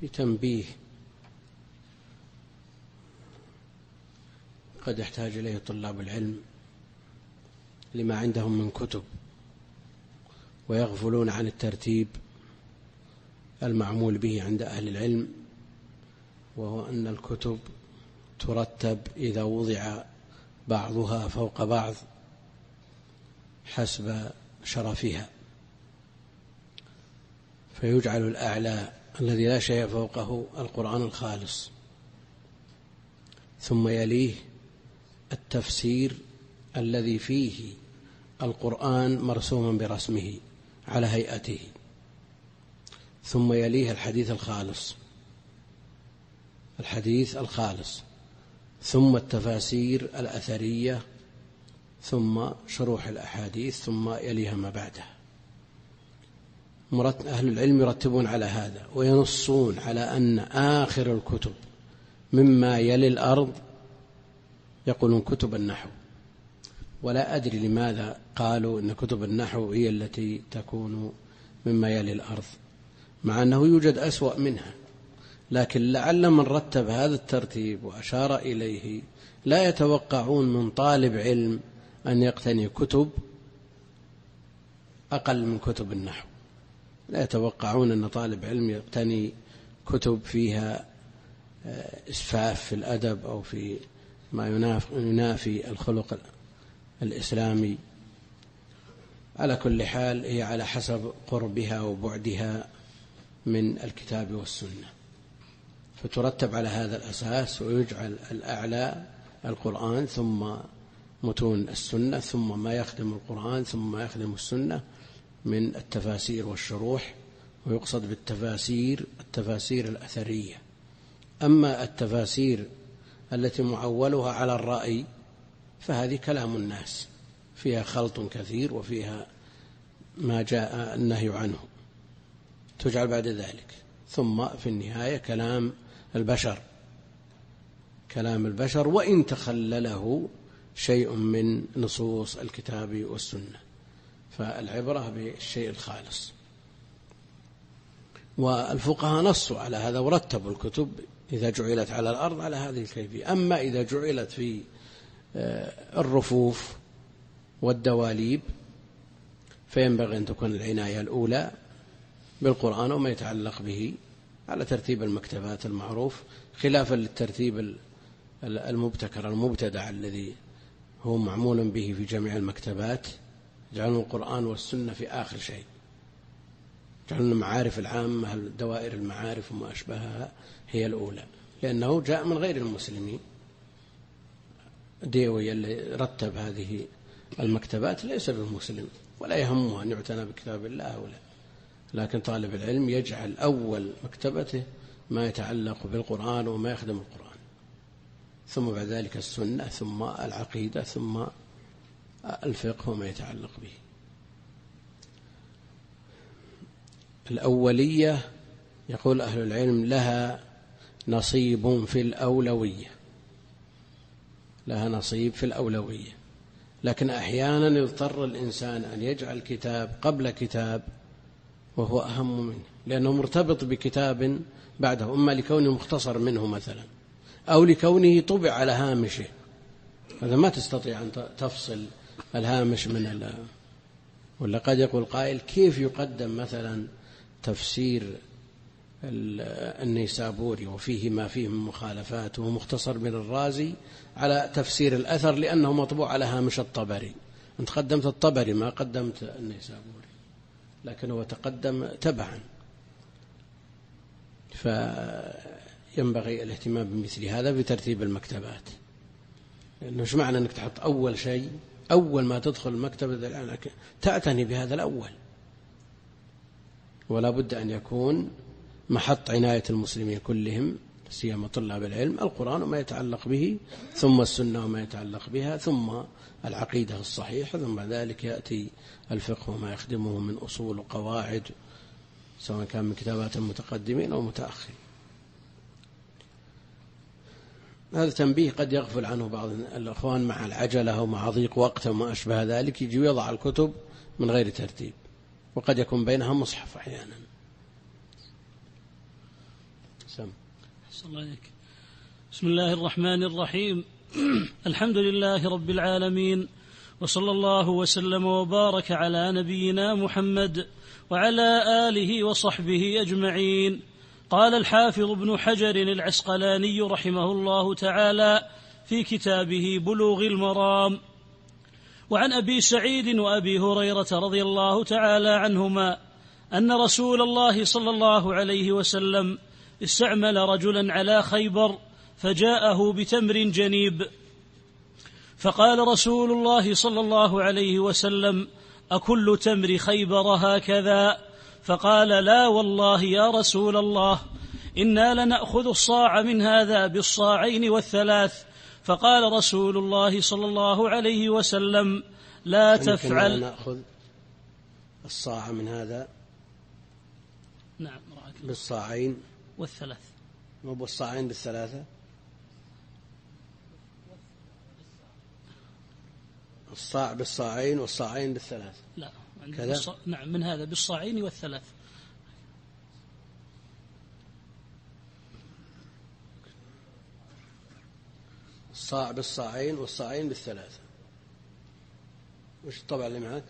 في تنبيه قد يحتاج إليه طلاب العلم لما عندهم من كتب ويغفلون عن الترتيب المعمول به عند أهل العلم، وهو أن الكتب ترتب إذا وضع بعضها فوق بعض حسب شرفها، فيجعل الأعلى الذي لا شيء فوقه القرآن الخالص، ثم يليه التفسير الذي فيه القرآن مرسوما برسمه على هيئته، ثم يليه الحديث الخالص، ثم التفاسير الأثرية، ثم شروح الأحاديث، ثم يليها ما بعدها. أهل العلم يرتبون على هذا وينصون على أن آخر الكتب مما يلي الأرض يقولون كتب النحو، ولا أدري لماذا قالوا أن كتب النحو هي التي تكون مما يلي الأرض، مع أنه يوجد أسوأ منها، لكن لعل من رتب هذا الترتيب وأشار إليه لا يتوقعون من طالب علم أن يقتني كتب أقل من كتب النحو، لا يتوقعون أن طالب علم يقتني كتب فيها إسفاف في الأدب أو في ما ينافي الخلق الإسلامي. على كل حال هي على حسب قربها وبعدها من الكتاب والسنة، فترتب على هذا الأساس، ويجعل الأعلى القرآن، ثم متون السنة، ثم ما يخدم القرآن، ثم ما يخدم السنة من التفاسير والشروح، ويقصد بالتفاسير التفاسير الأثرية. أما التفاسير التي معولها على الرأي فهذه كلام الناس، فيها خلط كثير وفيها ما جاء النهي عنه، تجعل بعد ذلك. ثم في النهاية كلام البشر وإن تخلله شيء من نصوص الكتاب والسنة، فالعبرة بالشيء الخالص. والفقهاء نصوا على هذا ورتبوا الكتب إذا جعلت على الأرض على هذه الكيفية. أما إذا جعلت في الرفوف والدواليب فينبغي أن تكون العناية الأولى بالقرآن وما يتعلق به على ترتيب المكتبات المعروف، خلافا للترتيب المبتكر المبتدع الذي هو معمول به في جميع المكتبات، يجعلون القرآن والسنة في آخر شيء، يجعلون المعارف العامة دوائر المعارف وما أشبهها هي الأولى، لأنه جاء من غير المسلمين. ديوي اللي رتب هذه المكتبات ليس بالمسلم ولا يهمه أن يعتنى بكتاب الله ولا، لكن طالب العلم يجعل أول مكتبته ما يتعلق بالقرآن وما يخدم القرآن، ثم بعد ذلك السنة، ثم العقيدة، ثم الفقه وما يتعلق به. الأولية يقول أهل العلم لها نصيب في الأولوية، لها نصيب في الأولوية، لكن أحيانا يضطر الإنسان أن يجعل كتاب قبل كتاب وهو أهم منه، لأنه مرتبط بكتاب بعده، إما لكونه مختصر منه مثلا أو لكونه طبع على هامشه، هذا ما تستطيع أن تفصل الهامش من ولا قد يقول قائل كيف يقدم مثلا تفسير النيسابوري وفيه ما فيه من مخالفات وهو مختصر من الرازي على تفسير الأثر لأنه مطبوع على هامش الطبري. أنت قدمت الطبري ما قدمت النيسابوري، لكن هو تقدم تبعا، فينبغي الاهتمام بمثل هذا بترتيب المكتبات. لأنه مش معنى أنك تحط أول شيء أول ما تدخل المكتبة تعتني بهذا الأول، ولا بد أن يكون محط عناية المسلمين كلهم سيما طلاب العلم القرآن وما يتعلق به، ثم السنة وما يتعلق بها، ثم العقيدة الصحيحة، ثم بعد ذلك يأتي الفقه وما يخدمه من أصول وقواعد، سواء كان من كتابات المتقدمين أو متأخرين. هذا تنبيه قد يغفل عنه بعض الأخوان مع العجلة ومع ضيق وقت وما أشبه ذلك، يجي ويضع الكتب من غير ترتيب، وقد يكون بينها مصحف أحيانا. أحسن الله عليك. بسم الله الرحمن الرحيم. الحمد لله رب العالمين، وصلى الله وسلم وبارك على نبينا محمد وعلى آله وصحبه أجمعين. قال الحافظ ابن حجر العسقلاني رحمه الله تعالى في كتابه بلوغ المرام: وعن أبي سعيد وأبي هريرة رضي الله تعالى عنهما أن رسول الله صلى الله عليه وسلم استعمل رجلا على خيبر فجاءه بتمر جنيب، فقال رسول الله صلى الله عليه وسلم: أكل تمر خيبر هكذا؟ فقال: لا والله يا رسول الله، إنا لنأخذ الصاع من هذا بالصاعين والثلاث. فقال رسول الله صلى الله عليه وسلم: لا تفعل. نأخذ الصاع من هذا، نعم، بالصاعين والثلاث، مو بالصاعين بالثلاثة. الصاع بالصاعين والصاعين بالثلاث. لا كذا؟ نعم، من هذا بالصاعين والثلاث. الصاع بالصاعين والصاعين بالثلاثة. وش الطبع اللي معك؟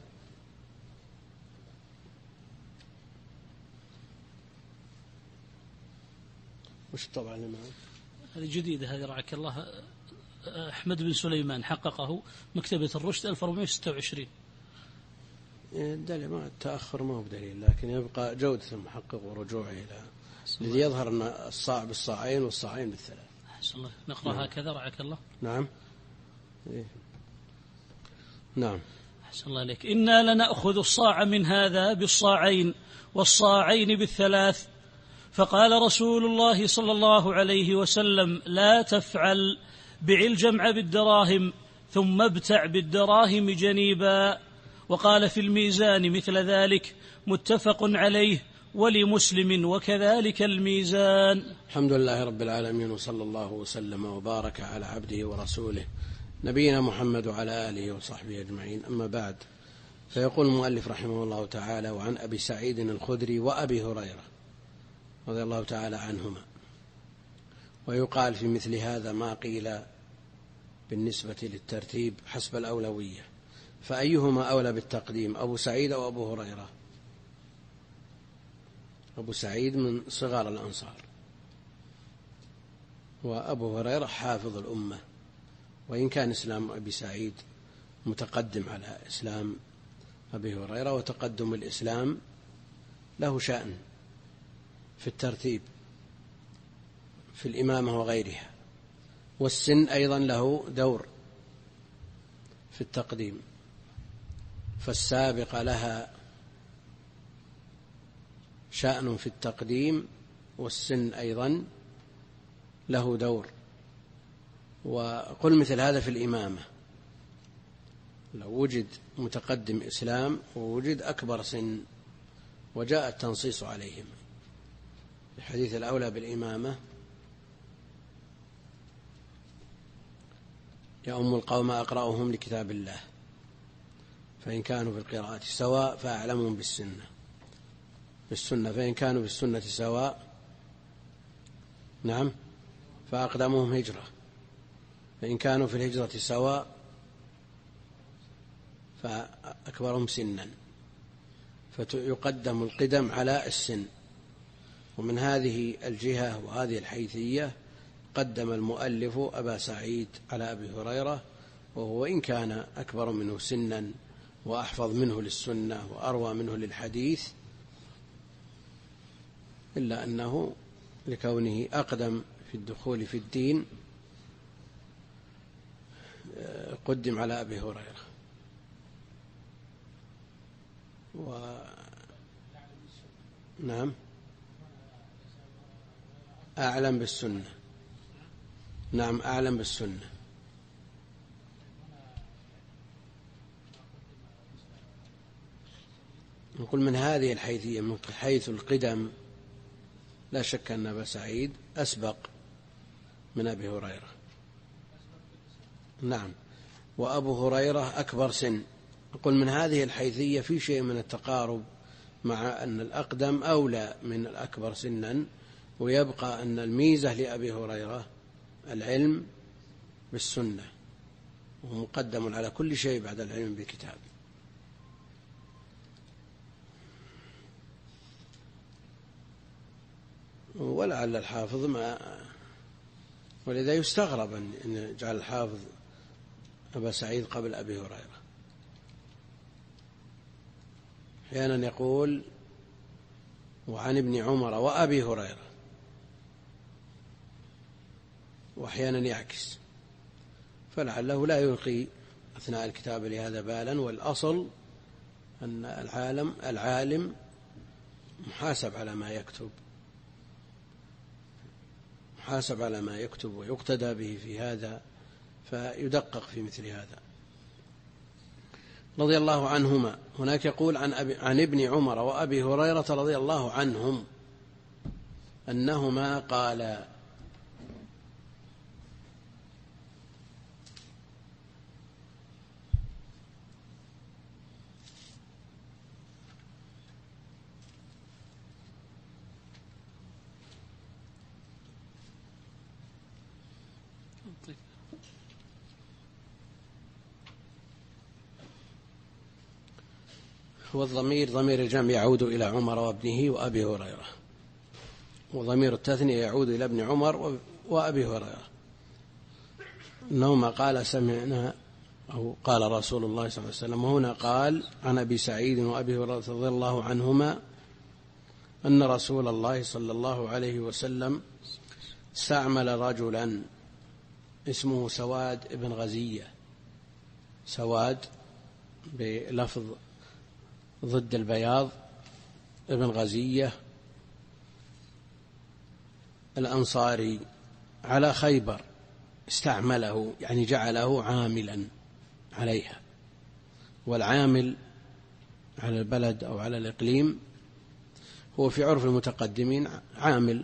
وش الطبع اللي معك؟ هذه جديدة، هذه رعاك الله، أحمد بن سليمان حققه، مكتبة الرشد 1426. دليل، ما التأخر ما هو بدليل، لكن يبقى جودة المحقق ورجوعه إلى الذي يظهر أن الصاع بالصاعين والصاعين بالثلاث. أحسن الله. نقرأ نعم. هكذا رعاك الله. نعم. نعم. أحسن الله عليك. إنا لنأخذ الصاع من هذا بالصاعين والصاعين بالثلاث. فقال رسول الله صلى الله عليه وسلم: لا تفعل، بع الجمع بالدراهم ثم ابتع بالدراهم جنيبا. وقال في الميزان مثل ذلك، متفق عليه، ولمسلم وكذلك الميزان. الحمد لله رب العالمين، وصلى الله وسلم وبارك على عبده ورسوله نبينا محمد وعلى آله وصحبه أجمعين. أما بعد، فيقول المؤلف رحمه الله تعالى: وعن أبي سعيد الخدري وأبي هريرة رضي الله تعالى عنهما. ويقال في مثل هذا ما قيل بالنسبة للترتيب حسب الأولوية، فأيهما أولى بالتقديم، أبو سعيد أو أبو هريرة؟ أبو سعيد من صغار الأنصار، وأبو هريرة حافظ الأمة، وإن كان إسلام أبي سعيد متقدم على إسلام أبي هريرة، وتقدم الإسلام له شأن في الترتيب في الإمامة وغيرها، والسن أيضا له دور في التقديم، فالسابقة لها شأن في التقديم، والسن أيضا له دور. وقل مثل هذا في الإمامة، لو وجد متقدم إسلام ووجد أكبر سن وجاء التنصيص عليهم، الحديث الأولى بالإمامة: يؤم القوم أقرأهم لكتاب الله، فإن كانوا في القراءة سواء فأعلمهم بالسنة، فإن كانوا بالسنة سواء نعم فأقدمهم هجرة، فإن كانوا في الهجرة سواء فأكبرهم سنا، فيقدم القدم على السن. ومن هذه الجهة وهذه الحيثية قدم المؤلف أبا سعيد على أبي هريرة، وهو إن كان أكبر منه سنا وأحفظ منه للسنة وأروى منه للحديث، إلا أنه لكونه أقدم في الدخول في الدين قدم على أبي هريرة. نعم، أعلم بالسنة. نعم، أعلم بالسنة. نقول من هذه الحيثية، من حيث القدم، لا شك أن أبا سعيد أسبق من أبي هريرة. نعم، وأبو هريرة أكبر سن. نقول من هذه الحيثية في شيء من التقارب، مع أن الأقدم أولى من الأكبر سنا، ويبقى أن الميزة لأبي هريرة العلم بالسنة، وهو مقدم على كل شيء بعد العلم بالكتاب. ولعل الحافظ ولذا يستغرب أن جعل الحافظ أبا سعيد قبل أبي هريرة. أحيانا يقول وعن ابن عمر وأبي هريرة، وأحيانا يعكس، فلعله لا يلقي أثناء الكتاب لهذا بالا. والأصل أن العالم محاسب على ما يكتب، محاسب على ما يكتب ويقتدى به في هذا، فيدقق في مثل هذا. رضي الله عنهما. هناك يقول عن ابن عمر وأبي هريرة رضي الله عنهم أنهما قالا. والضمير ضمير الجمع يعود إلى عمر وابنه وأبي هريرة، وضمير التثنية يعود إلى ابن عمر وأبي هريرة، أنهما قال سمعنا أو قال رسول الله صلى الله عليه وسلم. وهنا قال عن أبي سعيد وأبي هريرة رضي الله عنهما أن رسول الله صلى الله عليه وسلم استعمل رجلا اسمه سواد بن غزية، سواد بلفظ ضد البياض، ابن غزية الأنصاري، على خيبر. استعمله يعني جعله عاملا عليها، والعامل على البلد أو على الإقليم هو في عرف المتقدمين عامل،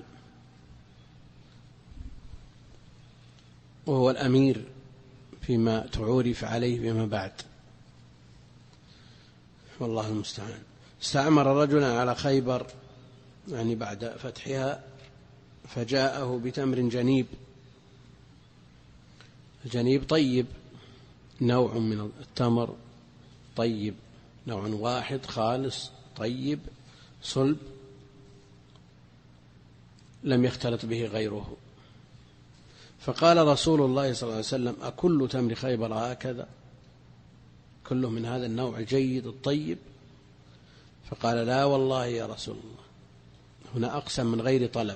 وهو الأمير فيما تعورف عليه فيما بعد، والله المستعان. استعمر رجلا على خيبر يعني بعد فتحها، فجاءه بتمر جنيب. الجنيب طيب، نوع من التمر طيب، نوع واحد خالص طيب صلب لم يختلط به غيره. فقال رسول الله صلى الله عليه وسلم أكل تمر خيبر هكذا، كله من هذا النوع الجيد الطيب؟ فقال لا والله يا رسول الله. هنا أقسم من غير طلب،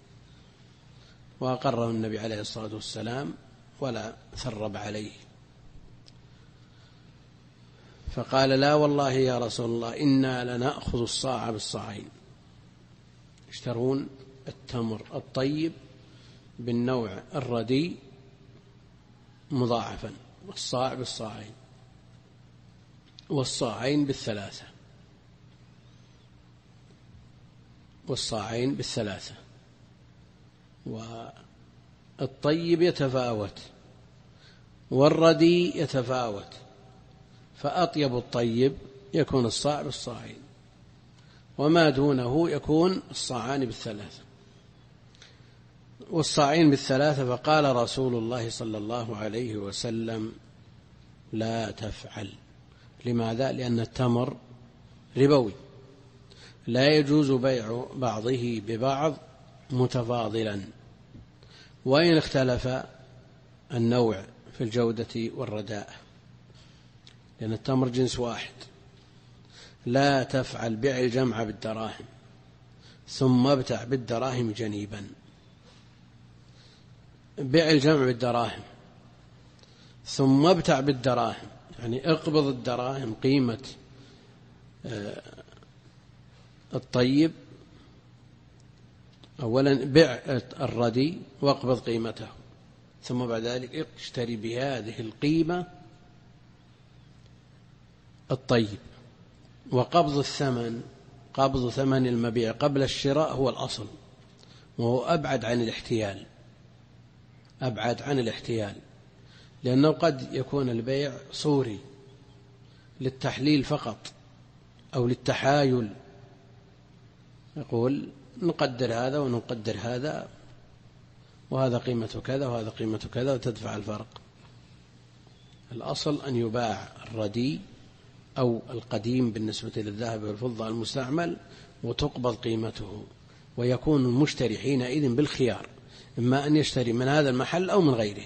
وأقره النبي عليه الصلاة والسلام ولا ثرب عليه. فقال لا والله يا رسول الله إنا لنأخذ الصاع بالصاعين، يشترون التمر الطيب بالنوع الردي مضاعفا، والصاع بالصاعين، والصاعين بالثلاثة، والصاعين بالثلاثة. والطيب يتفاوت والردي يتفاوت، فأطيب الطيب يكون الصاع بالصاعين، وما دونه يكون الصاعان بالثلاثة، والصاعين بالثلاثة. فقال رسول الله صلى الله عليه وسلم لا تفعل. لماذا؟ لأن التمر ربوي، لا يجوز بيع بعضه ببعض متفاضلا، وإن اختلف النوع في الجودة والرداء، لأن التمر جنس واحد. لا تفعل، بيع الجمع بالدراهم ثم ابتع بالدراهم جنيبا. بيع الجمع بالدراهم ثم ابتع بالدراهم، يعني اقبض الدراهم قيمة الطيب أولا، بيع الردي واقبض قيمته، ثم بعد ذلك اشتري بهذه القيمة الطيب. وقبض الثمن، قبض ثمن المبيع قبل الشراء هو الأصل، وهو أبعد عن الاحتيال، أبعد عن الاحتيال، لأنه قد يكون البيع صوري للتحليل فقط أو للتحايل. يقول نقدر هذا ونقدر هذا، وهذا قيمة كذا وهذا قيمة كذا، وتدفع الفرق. الأصل أن يباع الردي أو القديم بالنسبة للذهب والفضة المستعمل وتقبض قيمته، ويكون المشتري حينئذ بالخيار، إما أن يشتري من هذا المحل أو من غيره.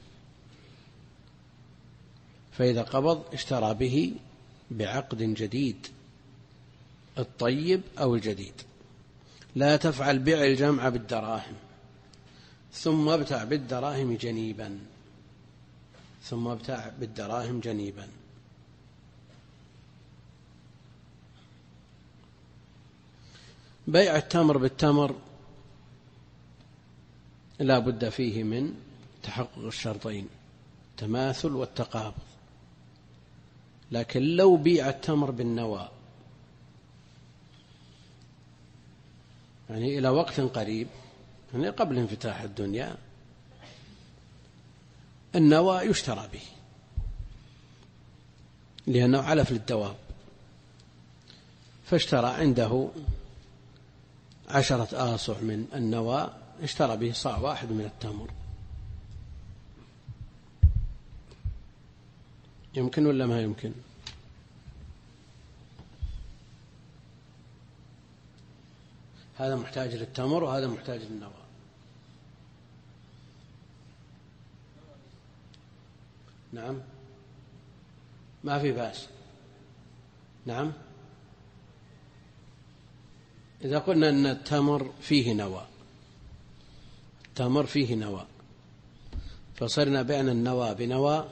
فإذا قبض اشترى به بعقد جديد، الطيب أو الجديد. لا تفعل بيع الجمع بالدراهم ثم ابتع بالدراهم جنيبا، ثم ابتع بالدراهم جنيبا. بيع التمر بالتمر لا بد فيه من تحقق الشرطين، التماثل والتقابض. لكن لو بيع التمر بالنوى، يعني إلى وقت قريب، يعني قبل انفتاح الدنيا، النوى يشترى به لأنه علف للدواب، فاشترى عنده 10 آصع من النوى، اشترى به صاع واحد من التمر. يمكن ولا ما يمكن؟ هذا محتاج للتمر وهذا محتاج للنوى. نعم، ما في بأس. نعم، إذا قلنا أن التمر فيه نوى، التمر فيه نوى، فصرنا بعنا النوى بنوى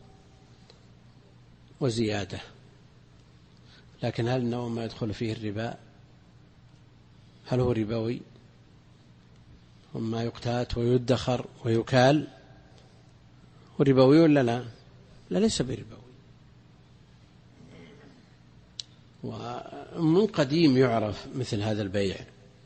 وزيادة، لكن هل النوى ما يدخل فيه الربا؟ هل هو ربوي؟ وما يقتات ويدخر ويكال ربوي ولا لا؟ لا، ليس بربوي. ومن قديم يعرف مثل هذا البيع.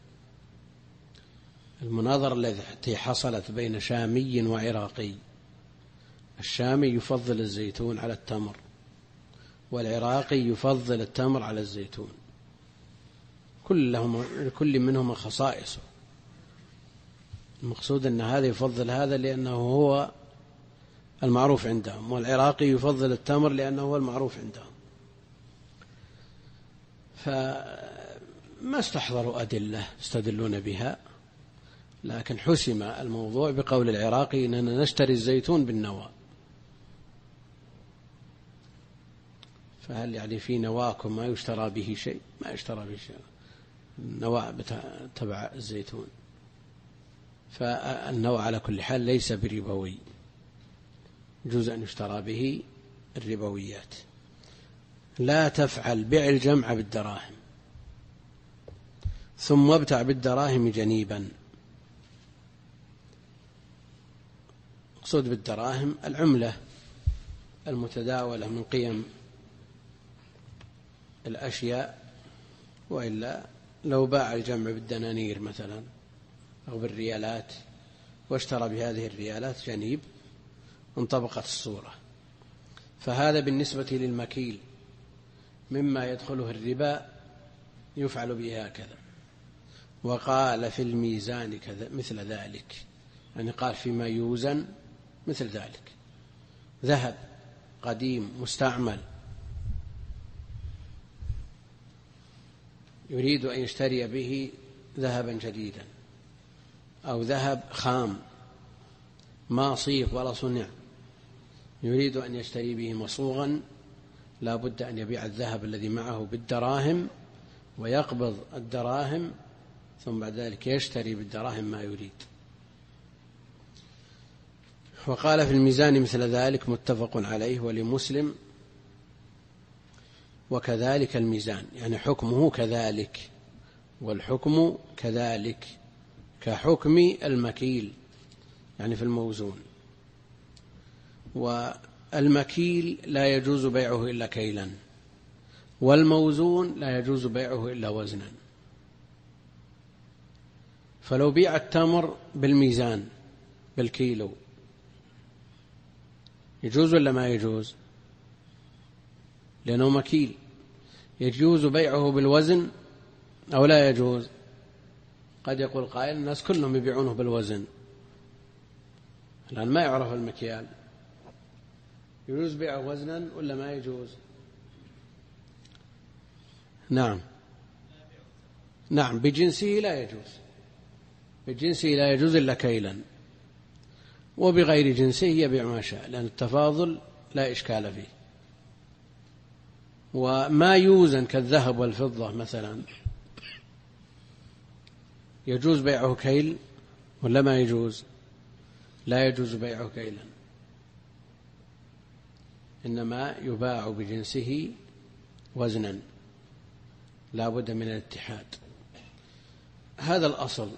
المناظرة التي حصلت بين شامي وعراقي، الشامي يفضل الزيتون على التمر، والعراقي يفضل التمر على الزيتون، كل منهما خصائصه. المقصود أن هذا يفضل هذا لأنه هو المعروف عندهم، والعراقي يفضل التمر لأنه هو المعروف عندهم. فما استحضروا أدلة يستدلون بها، لكن حسم الموضوع بقول العراقي إننا نشتري الزيتون بالنوى. فهل يعني في نواكم ما يشترى به شيء؟ ما يشترى به شيء، النوى تبع الزيتون. فالنوى على كل حال ليس بربوي، يجوز أن يشترى به الربويات. لا تفعل بيع الجمع بالدراهم ثم ابتع بالدراهم جنيبا. مقصود بالدراهم العملة المتداولة من قيم الأشياء، وإلا لو باع الجمع بالدنانير مثلا أو بالريالات واشترى بهذه الريالات جنيب انطبقت الصورة. فهذا بالنسبة للمكيل مما يدخله الربا يفعل به هكذا. وقال في الميزان كذا مثل ذلك، يعني قال فيما يوزن مثل ذلك. ذهب قديم مستعمل يريد أن يشتري به ذهبا جديدا، أو ذهب خام ما صيغ ولا صنع يريد أن يشتري به مصوغا، لا بد أن يبيع الذهب الذي معه بالدراهم ويقبض الدراهم، ثم بعد ذلك يشتري بالدراهم ما يريد. وقال في الميزان مثل ذلك، متفق عليه ولمسلم. وكذلك الميزان يعني حكمه كذلك، والحكم كذلك كحكم المكيل يعني في الموزون. والمكيل لا يجوز بيعه إلا كيلا، والموزون لا يجوز بيعه إلا وزنا. فلو بيع التمر بالميزان بالكيلو يجوز ولا ما يجوز؟ لأنه مكيل. يجوز بيعه بالوزن أو لا يجوز؟ قد يقول قائل الناس كلهم يبيعونه بالوزن، الآن ما يعرف المكيال، يجوز بيعه وزنا ولا ما يجوز؟ نعم بجنسه لا يجوز، بجنسه لا يجوز إلا كيلا، وبغير جنسه يبيع ما شاء، لأن التفاضل لا إشكال فيه. وما يوزن كالذهب والفضة مثلا يجوز بيعه كيل ولا ما يجوز؟ لا يجوز بيعه كيلا، إنما يباع بجنسه وزنا، لا بد من الاتحاد. هذا الأصل،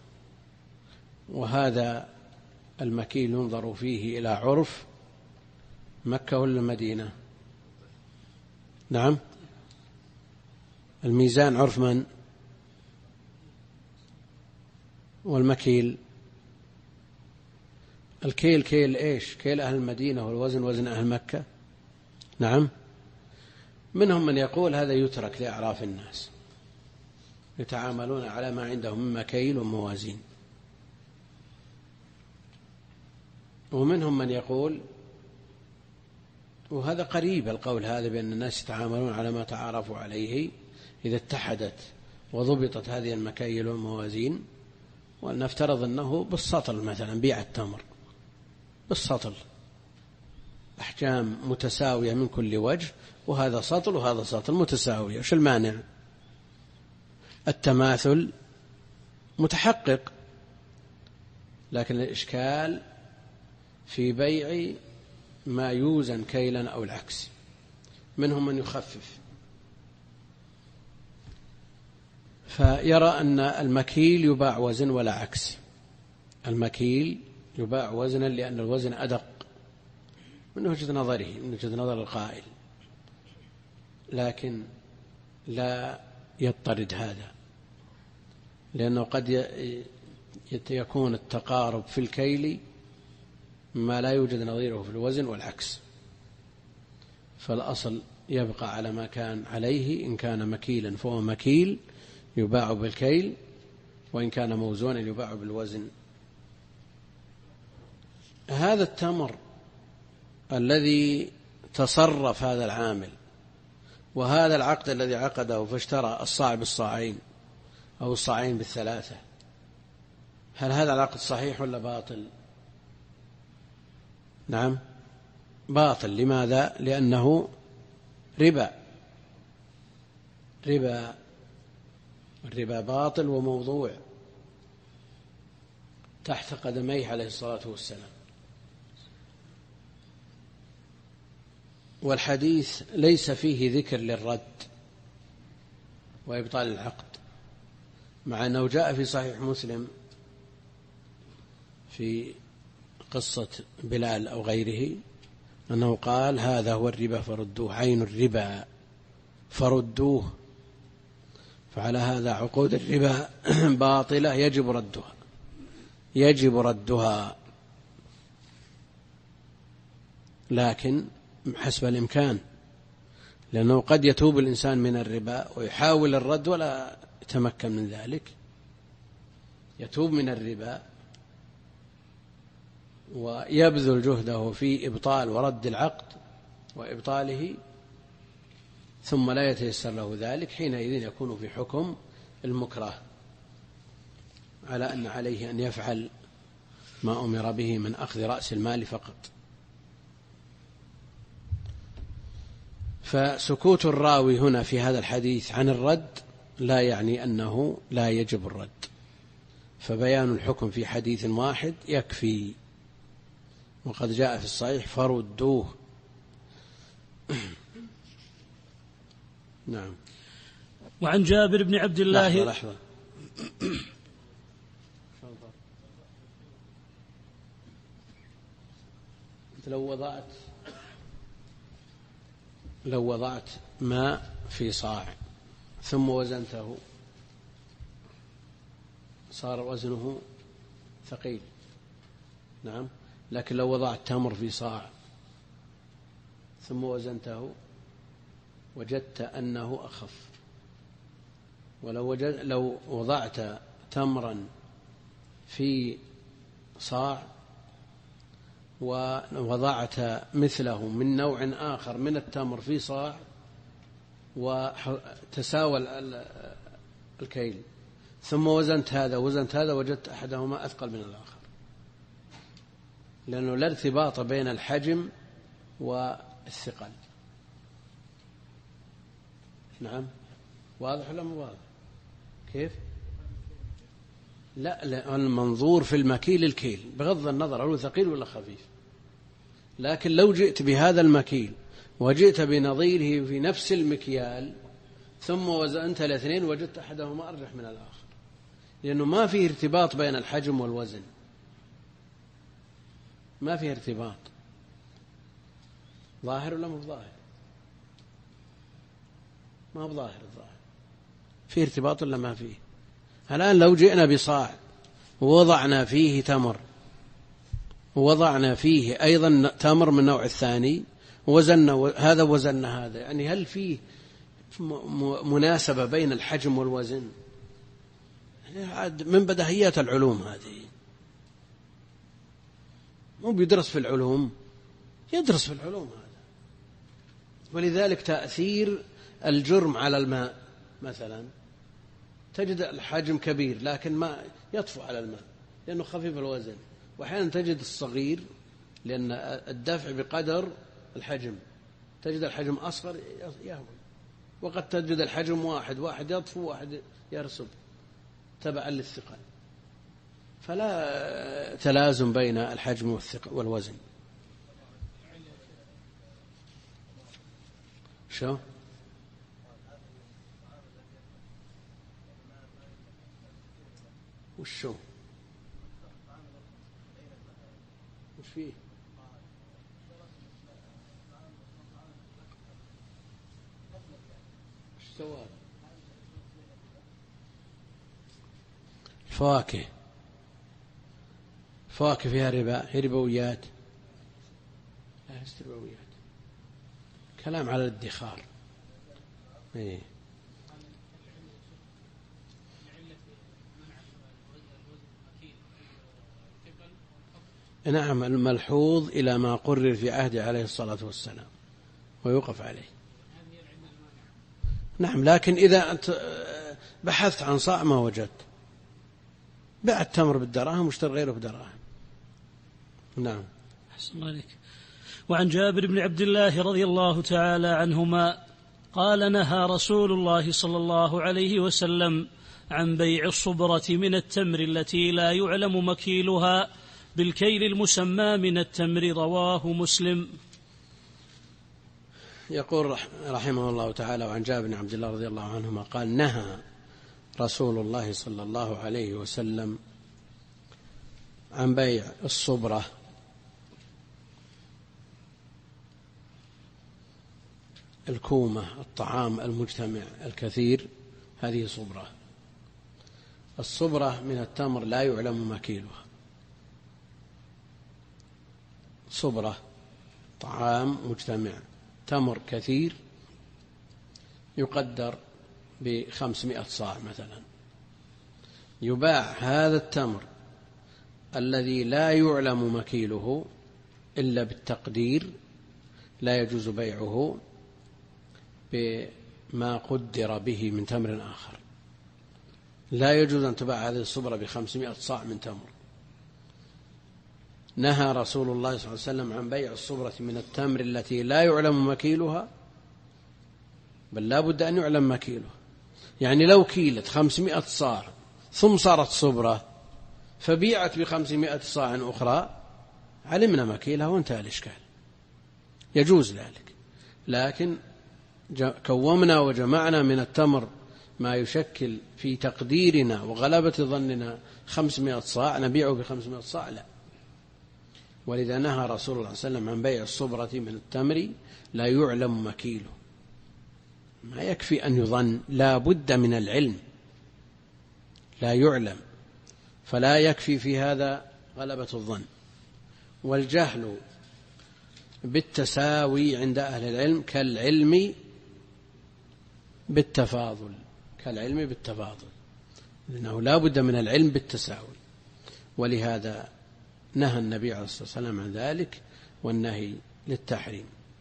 وهذا المكيل ينظر فيه إلى عرف مكة ولا المدينة؟ نعم، الميزان عرف من؟ والمكيل الكيل كيل إيش؟ كيل أهل المدينة، والوزن وزن أهل مكة. نعم، منهم من يقول هذا يترك لأعراف الناس يتعاملون على ما عندهم من مكيل وموازين، ومنهم من يقول، وهذا قريب القول هذا، بأن الناس يتعاملون على ما تعارفوا عليه إذا اتحدت وضبطت هذه المكايل والموازين. ولنفترض أنه بالسطل مثلا، بيع التمر بالسطل، أحجام متساوية من كل وجه، وهذا سطل وهذا سطل متساوية، وش المانع؟ التماثل متحقق، لكن الإشكال في بيع ما يوزن كيلا أو العكس. منهم من يخفف فيرى أن المكيل يباع وزن ولا عكس، المكيل يباع وزنا لأن الوزن أدق من وجهة نظره، من وجهة نظر القائل، لكن لا يضطرد هذا، لأنه قد يكون التقارب في الكيل ما لا يوجد نظيره في الوزن والعكس، فالأصل يبقى على ما كان عليه. إن كان مكيلا فهو مكيل يباع بالكيل، وإن كان موزونا يباع بالوزن. هذا التمر الذي تصرف هذا العامل، وهذا العقد الذي عقده فاشترى الصاع بالصاعين أو الصاعين بالثلاثة، هل هذا العقد صحيح ولا باطل؟ نعم باطل. لماذا؟ لأنه ربا، الربا باطل وموضوع تحت قدميه عليه الصلاة والسلام. والحديث ليس فيه ذكر للرد وإبطال العقد، مع أنه جاء في صحيح مسلم في قصة بلال أو غيره أنه قال هذا هو الربا فردوه، عين الربا فردوه. فعلى هذا عقود الربا باطلة يجب ردها، لكن حسب الإمكان، لأنه قد يتوب الإنسان من الربا ويحاول الرد ولا يتمكن من ذلك، يتوب من الربا ويبذل جهده في إبطال ورد العقد وإبطاله، ثم لا يتيسر له ذلك، حينئذ يكون في حكم المكره، على أن عليه أن يفعل ما أمر به من أخذ رأس المال فقط. فسكوت الراوي هنا في هذا الحديث عن الرد لا يعني أنه لا يجب الرد، فبيان الحكم في حديث واحد يكفي، وقد جاء في الصحيح فردوه. نعم. وعن جابر بن عبد الله لحظة. لو وضعت ماء في صاع ثم وزنته صار وزنه ثقيل، نعم، لكن لو وضعت تمر في صاع ثم وزنته وجدت أنه أخف. ولو وضعت تمرا في صاع ووضعت مثله من نوع آخر من التمر في صاع وتساوى الكيل، ثم وزنت هذا وزنت هذا، وجدت أحدهما أثقل من الآخر، لأنه لا ارتباط بين الحجم والثقل. نعم، واضح ولا مو واضح؟ كيف؟ لا، المنظور في المكيل الكيل بغض النظر هل هو ثقيل ولا خفيف، لكن لو جئت بهذا المكيل وجئت بنظيره في نفس المكيال ثم وزنت الاثنين وجدت أحدهما أرجح من الآخر، لأنه ما فيه ارتباط بين الحجم والوزن، ما فيه ارتباط. ظاهر ولا مو ظاهر؟ ما هو ظاهر، الظاهر فيه ارتباط ولا ما فيه؟ الآن لو جئنا بصاع ووضعنا فيه تمر ووضعنا فيه أيضا تمر من النوع الثاني وزننا هذا وزننا هذا، يعني هل فيه مناسبة بين الحجم والوزن؟ من بديهيات العلوم هذه، مو بيدرس في العلوم، يدرس في العلوم هذا. ولذلك تأثير الجرم على الماء مثلا، تجد الحجم كبير لكن ما يطفو على الماء لأنه خفيف الوزن، وأحيانا تجد الصغير لأن الدفع بقدر الحجم، تجد الحجم أصغر يهوي، وقد تجد الحجم واحد يطفو واحد يرسب تبعا للثقل، فلا تلازم بين الحجم والوزن. شو؟ وشو؟ وش فيه؟ وش سواه؟ الفواكه فيها ربا، هي ربويات؟ لا، ليست ربويات، كلام على الادخار. إيه؟ نعم، الملحوظ إلى ما قرر في عهد عليه الصلاة والسلام ويوقف عليه. نعم، لكن إذا أنت بحثت عن صاع ما وجدت، باع التمر بالدراهم واشترى غيره بدراهم. نعم. أحسن الله عليك. وعن جابر بن عبد الله رضي الله تعالى عنهما قال: نهى رسول الله صلى الله عليه وسلم عن بيع الصبرة من التمر التي لا يعلم مكيلها بالكيل المسمى من التمر. رواه مسلم. يقول رحمه الله تعالى: وعن جابر بن عبد الله رضي الله عنهما قال: نهى رسول الله صلى الله عليه وسلم عن بيع الصبرة، الكومة، الطعام المجتمع الكثير، هذه صبرة. الصبرة من التمر لا يعلم مكيلها. صبرة طعام مجتمع، تمر كثير يقدر ب500 صاع مثلا، يباع هذا التمر الذي لا يعلم مكيله إلا بالتقدير، لا يجوز بيعه بما قدر به من تمر آخر. لا يجوز أن تباع هذه الصبرة ب500 صاع من تمر. نهى رسول الله صلى الله عليه وسلم عن بيع الصبرة من التمر التي لا يعلم مكيلها، بل لا بد أن يعلم مكيلها. يعني لو كيلت 500 صاع ثم صارت صبرة فبيعت ب500 صاع أخرى، علمنا مكيلها وانتهى الإشكال، يجوز ذلك. لكن كومنا وجمعنا من التمر ما يشكل في تقديرنا وغلبة ظننا 500 صاع نبيعه ب500 صاع، لا. ولذا نهى رسول الله صلى الله عليه وسلم عن بيع الصبرة من التمر لا يعلم مكيله. ما يكفي أن يظن، لا بد من العلم، لا يعلم، فلا يكفي في هذا غلبة الظن. والجهل بالتساوي عند أهل العلم كالعلم بالتفاضل، لأنه لا بد من العلم بالتساوي، ولهذا نهى النبي عليه الصلاة والسلام عن ذلك، والنهي للتحريم.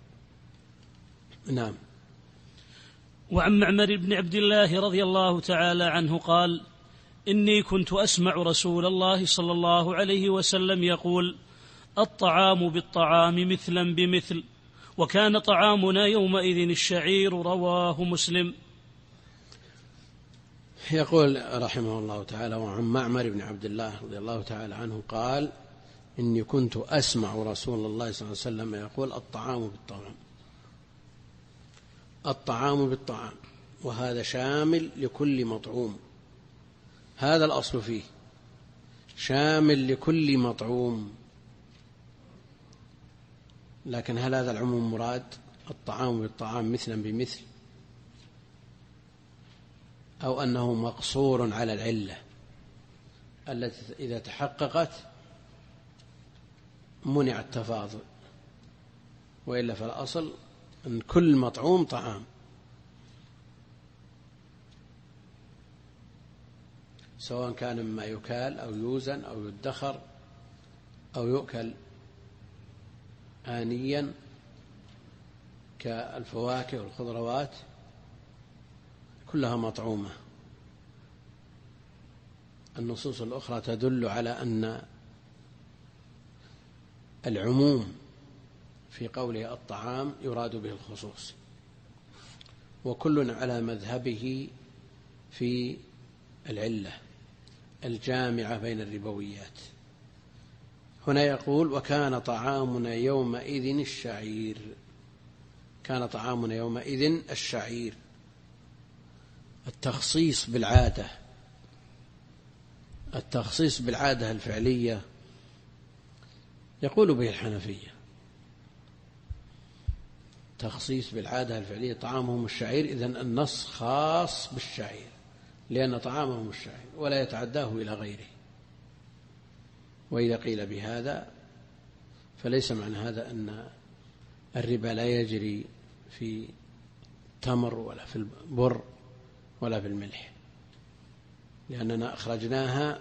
نعم. وعن معمر بن عبد الله رضي الله تعالى عنه قال: إني كنت أسمع رسول الله صلى الله عليه وسلم يقول: الطعام بالطعام مثلا بمثل، وكان طعامنا يومئذ الشعير. رواه مسلم. يقول رحمه الله تعالى: وعن معمر بن عبد الله رضي الله تعالى عنه قال: إني كنت أسمع رسول الله صلى الله عليه وسلم يقول: الطعام بالطعام. الطعام بالطعام، وهذا شامل لكل مطعوم، هذا الأصل فيه، شامل لكل مطعوم. لكن هل هذا العموم مراد؟ الطعام بالطعام مثلا بمثل، أو أنه مقصور على العلة التي إذا تحققت منع التفاضل، وإلا فالأصل أن كل مطعوم طعام، سواء كان مما يكال أو يوزن أو يدخر أو يؤكل آنيا كالفواكه والخضروات، كلها مطعومة. النصوص الأخرى تدل على أن العموم في قوله الطعام يراد به الخصوص، وكل على مذهبه في العلة الجامعة بين الربويات. هنا يقول: وكان طعامنا يومئذ الشعير. كان طعامنا يومئذ الشعير. التخصيص بالعادة، التخصيص بالعادة الفعلية يقول به الحنفية، تخصيص بالعادة الفعلية طعامهم الشعير، إذن النص خاص بالشعير لأن طعامهم الشعير ولا يتعداه إلى غيره. وإذا قيل بهذا فليس معنى هذا أن الربا لا يجري في التمر ولا في البر ولا في الملح، لأننا أخرجناها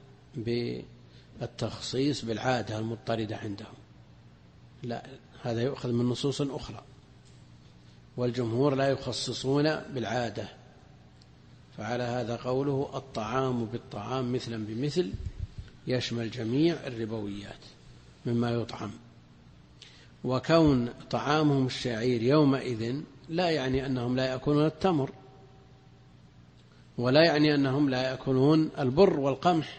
بالتخصيص بالعادة المضطردة عندهم. لا، هذا يؤخذ من نصوص أخرى، والجمهور لا يخصصون بالعادة. فعلى هذا قوله الطعام بالطعام مثلا بمثل يشمل جميع الربويات مما يطعم. وكون طعامهم الشعير يومئذ لا يعني أنهم لا يأكلون التمر، ولا يعني أنهم لا يأكلون البر والقمح،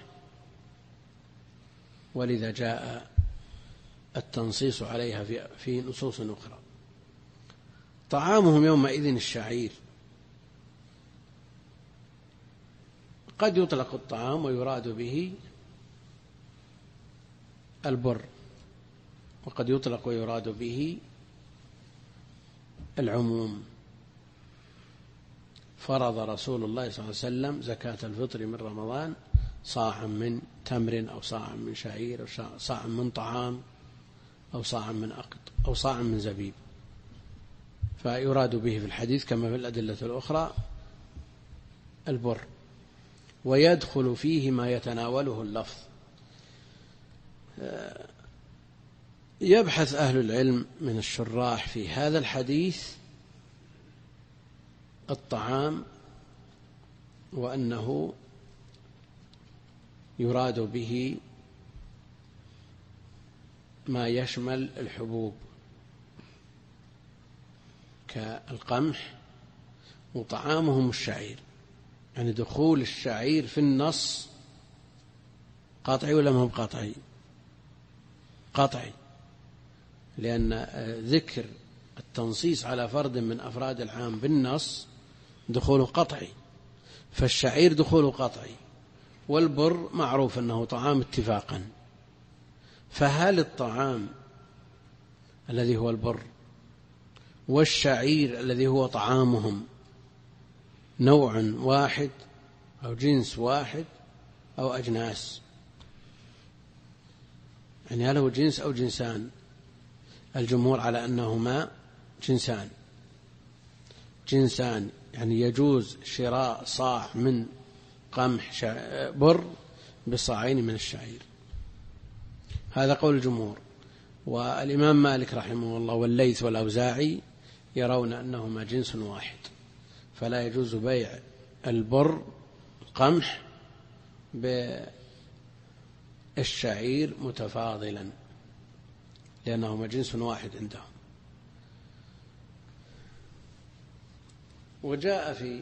ولذا جاء التنصيص عليها في نصوص أخرى. طعامهم يومئذ الشعير. قد يطلق الطعام ويراد به البر، وقد يطلق ويراد به العموم. فرض رسول الله صلى الله عليه وسلم زكاة الفطر من رمضان صاعا من تمر أو صاعا من شعير أو صاعا من طعام أو صاعا من أقط أو صاعا من زبيب، فيراد به في الحديث كما في الأدلة الأخرى البر، ويدخل فيه ما يتناوله اللفظ. يبحث أهل العلم من الشراح في هذا الحديث الطعام، وأنه يراد به ما يشمل الحبوب كالقمح، وطعامهم الشعير، يعني دخول الشعير في النص قطعي ولا ما هو قطعي؟ قطعي، لأن ذكر التنصيص على فرد من أفراد العام بالنص دخول قطعي، فالشعير دخول قطعي، والبر معروف أنه طعام اتفاقا. فهل الطعام الذي هو البر والشعير الذي هو طعامهم نوع واحد أو جنس واحد أو أجناس؟ يعني هل هو جنس أو جنسان؟ الجمهور على أنهما جنسان، يعني يجوز شراء صاع من قمح بر بصاعين من الشعير. هذا قول الجمهور. والإمام مالك رحمه الله والليث والأوزاعي يرون أنهما جنس واحد، فلا يجوز بيع البر قمح بالشعير متفاضلا لأنهما جنس واحد عندهم. وجاء في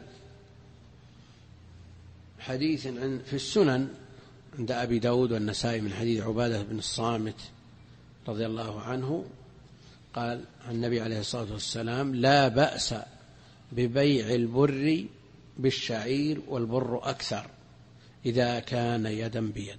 حديث في السنن عند أبي داود والنسائي من حديث عبادة بن الصامت رضي الله عنه قال عن النبي عليه الصلاة والسلام: لا بأس ببيع البر بالشعير والبر أكثر إذا كان يدا بيد.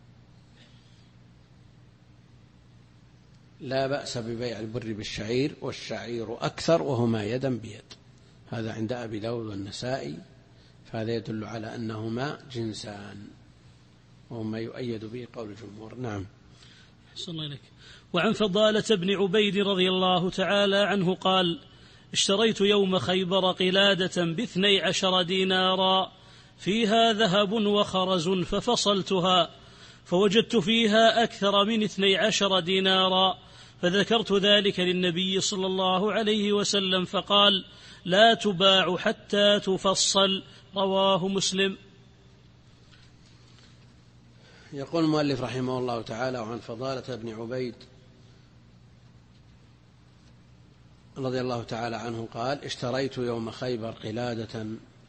لا بأس ببيع البر بالشعير والشعير أكثر وهما يدا بيد. هذا عند أبي داود والنسائي، فهذا يدل على أنهما جنسان، وهما يؤيد به قول الجمهور. نعم. أحسن الله إليك. وعن فضالة بن عبيد رضي الله تعالى عنه قال: اشتريت يوم خيبر قلادة ب12 دينارا فيها ذهب وخرز ففصلتها فوجدت فيها أكثر من 12 دينارا، فذكرت ذلك للنبي صلى الله عليه وسلم فقال: لا تباع حتى تفصل. رواه مسلم. يقول المؤلف رحمه الله تعالى: وعن فضالة بن عبيد رضي الله تعالى عنه قال: اشتريت يوم خيبر قلادة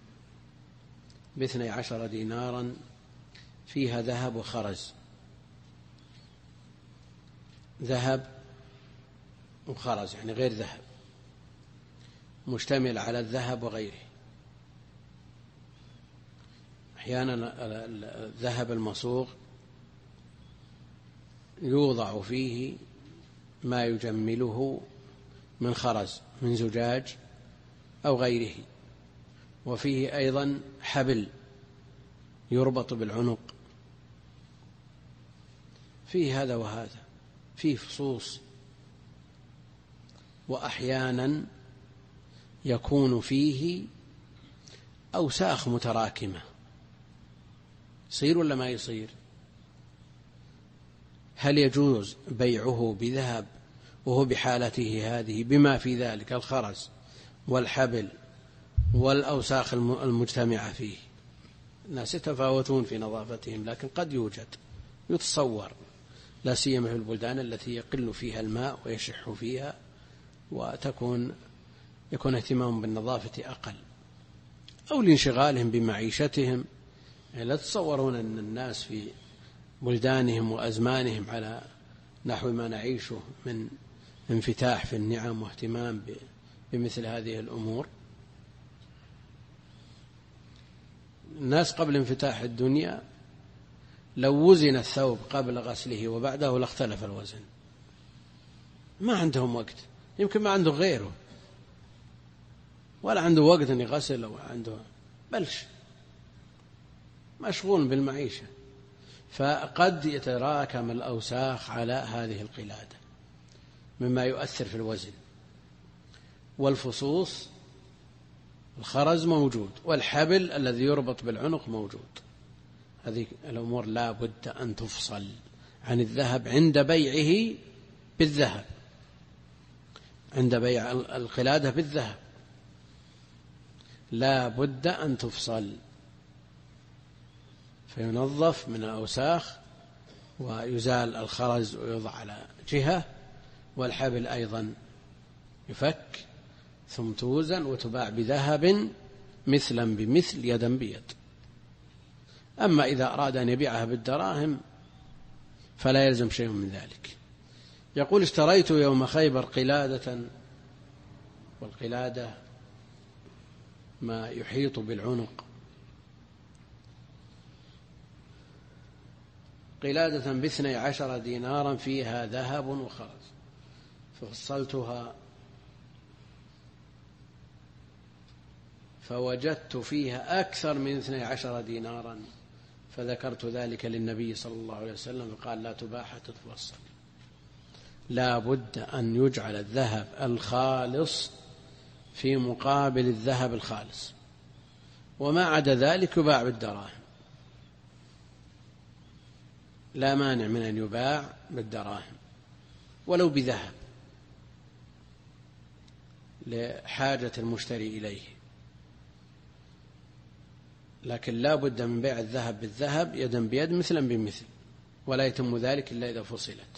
ب12 دينارا فيها ذهب وخرز. ذهب وخرز يعني غير ذهب، مشتمل على الذهب وغيره. أحيانا الذهب المصوغ يوضع فيه ما يجمله من خرز من زجاج أو غيره، وفيه أيضا حبل يربط بالعنق، فيه هذا وهذا، فيه فصوص. وأحيانا يكون فيه أوساخ متراكمة. يصير ولا ما يصير؟ هل يجوز بيعه بذهب وهو بحالته هذه بما في ذلك الخرز والحبل والأوساخ المجتمعة فيه؟ الناس يتفاوتون في نظافتهم، لكن قد يوجد يتصور، لا سيما في البلدان التي يقل فيها الماء ويشح فيها يكون اهتمام بالنظافة أقل، أو لانشغالهم بمعيشتهم. يعني لا تتصورون أن الناس في بلدانهم وأزمانهم على نحو ما نعيشه من انفتاح في النعم واهتمام بمثل هذه الأمور. الناس قبل انفتاح الدنيا لو وزن الثوب قبل غسله وبعده لاختلف الوزن. ما عندهم وقت، يمكن ما عنده غيره، ولا عنده وقت أن يغسل، أو عنده بلش مشغول بالمعيشة، فقد يتراكم الأوساخ على هذه القلادة مما يؤثر في الوزن. والفصوص الخرز موجود، والحبل الذي يربط بالعنق موجود. هذه الأمور لا بد أن تفصل عن الذهب عند بيعه بالذهب، عند بيع القلادة بالذهب لا بد أن تفصل، فينظف من الأوساخ ويزال الخرز ويوضع على جهة، والحبل أيضا يفك ثم توزن وتباع بذهب مثلا بمثل يدا بيد. أما إذا أراد أن يبيعها بالدراهم فلا يلزم شيء من ذلك. يقول: اشتريت يوم خيبر قلادة، والقلادة ما يحيط بالعنق، قلادة ب12 دينارا فيها ذهب وخرز، ففصلتها فوجدت فيها أكثر من 12 دينارا، فذكرت ذلك للنبي صلى الله عليه وسلم قال: لا تباع حتى تفصل. لا بد أن يجعل الذهب الخالص في مقابل الذهب الخالص، وما عدا ذلك يباع بالدراهم، لا مانع من أن يباع بالدراهم ولو بذهب لحاجة المشتري إليه، لكن لا بد من بيع الذهب بالذهب يدا بيد مثلا بمثل، ولا يتم ذلك إلا إذا فصلت.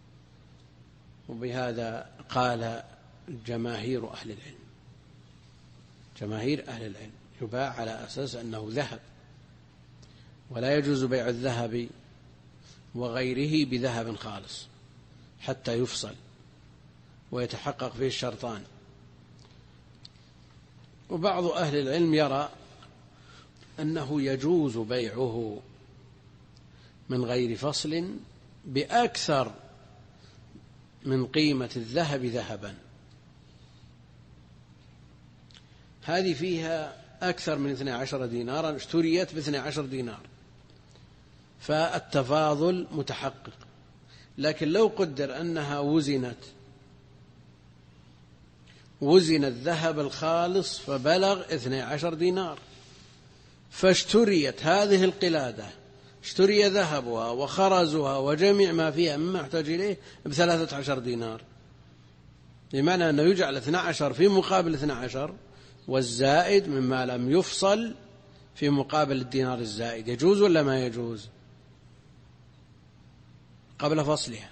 وبهذا قال جماهير أهل العلم، جماهير أهل العلم يباع على أساس أنه ذهب، ولا يجوز بيع الذهب وغيره بذهب خالص حتى يفصل ويتحقق فيه الشرطان. وبعض أهل العلم يرى أنه يجوز بيعه من غير فصل بأكثر من قيمة الذهب ذهبا، هذه فيها أكثر من 12 دينارا اشتريت ب12 دينار، فالتفاضل متحقق. لكن لو قدر أنها وزن الذهب الخالص فبلغ 12 دينار، فاشتريت هذه القلادة، اشتري ذهبها وخرزها وجميع ما فيها مما يحتاج إليه ب13 دينار، بمعنى أنه يجعل 12 في مقابل 12 والزائد مما لم يفصل في مقابل الدينار الزائد. يجوز ولا ما يجوز قبل فصلها؟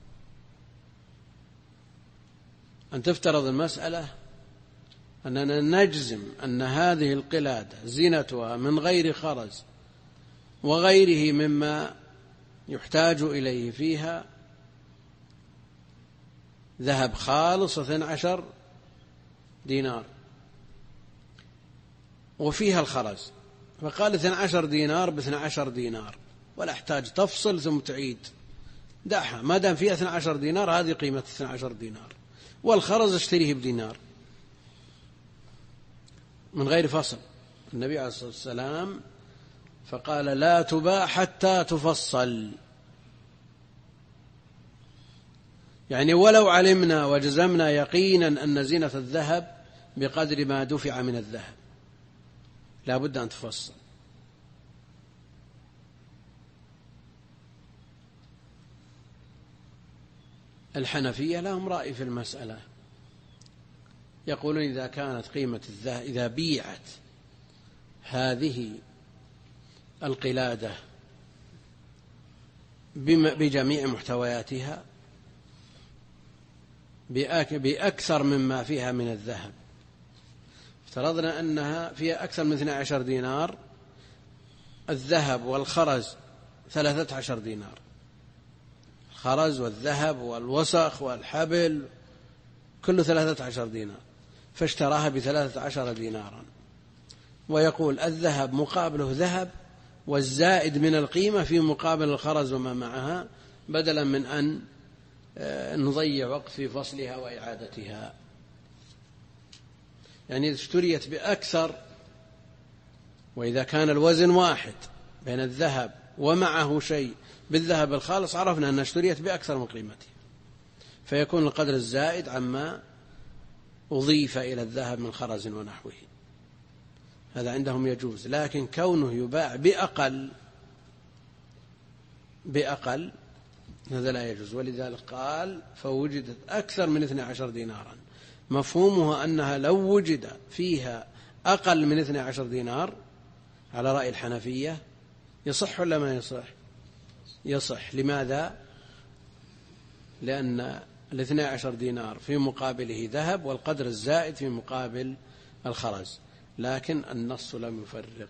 أن تفترض المسألة أننا نجزم أن هذه القلادة زينتها من غير خرز وغيره مما يحتاج إليه فيها ذهب خالص 12 دينار وفيها الخرز، فقال 12 دينار ب12 دينار ولا احتاج تفصل ثم تعيد، دعها ما دام فيها 12 دينار هذه قيمة 12 دينار، والخرز اشتريه بدينار من غير فصل. النبي عليه الصلاة والسلام فقال لا تباع حتى تفصل، يعني ولو علمنا وجزمنا يقينا أن زينة الذهب بقدر ما دفع من الذهب لا بد أن تفصل. الحنفية لهم رأي في المسألة، يقولون إذا كانت قيمة الذهب، إذا بيعت هذه القلادة بجميع محتوياتها بأكثر مما فيها من الذهب، افترضنا أنها فيها أكثر من 12 دينار، الذهب والخرز 13 دينار، الخرز والذهب والوسخ والحبل كله 13 دينار، فاشتراها ب13 دينارا، ويقول الذهب مقابله ذهب والزائد من القيمة في مقابل الخرز وما معها، بدلا من أن نضيع وقت في فصلها وإعادتها. يعني اشتريت بأكثر، وإذا كان الوزن واحد بين الذهب ومعه شيء بالذهب الخالص عرفنا أنها اشتريت بأكثر من قيمته، فيكون القدر الزائد عما أضيف إلى الذهب من خرز ونحوه، هذا عندهم يجوز. لكن كونه يباع بأقل هذا لا يجوز، ولذلك قال فوجدت أكثر من 12 دينارا، مفهومها أنها لو وجد فيها أقل من 12 دينار على رأي الحنفية يصح ولا ما يصح؟ يصح. لماذا؟ لأن 12 دينار في مقابله ذهب والقدر الزائد في مقابل الخرز، لكن النص لم يفرق،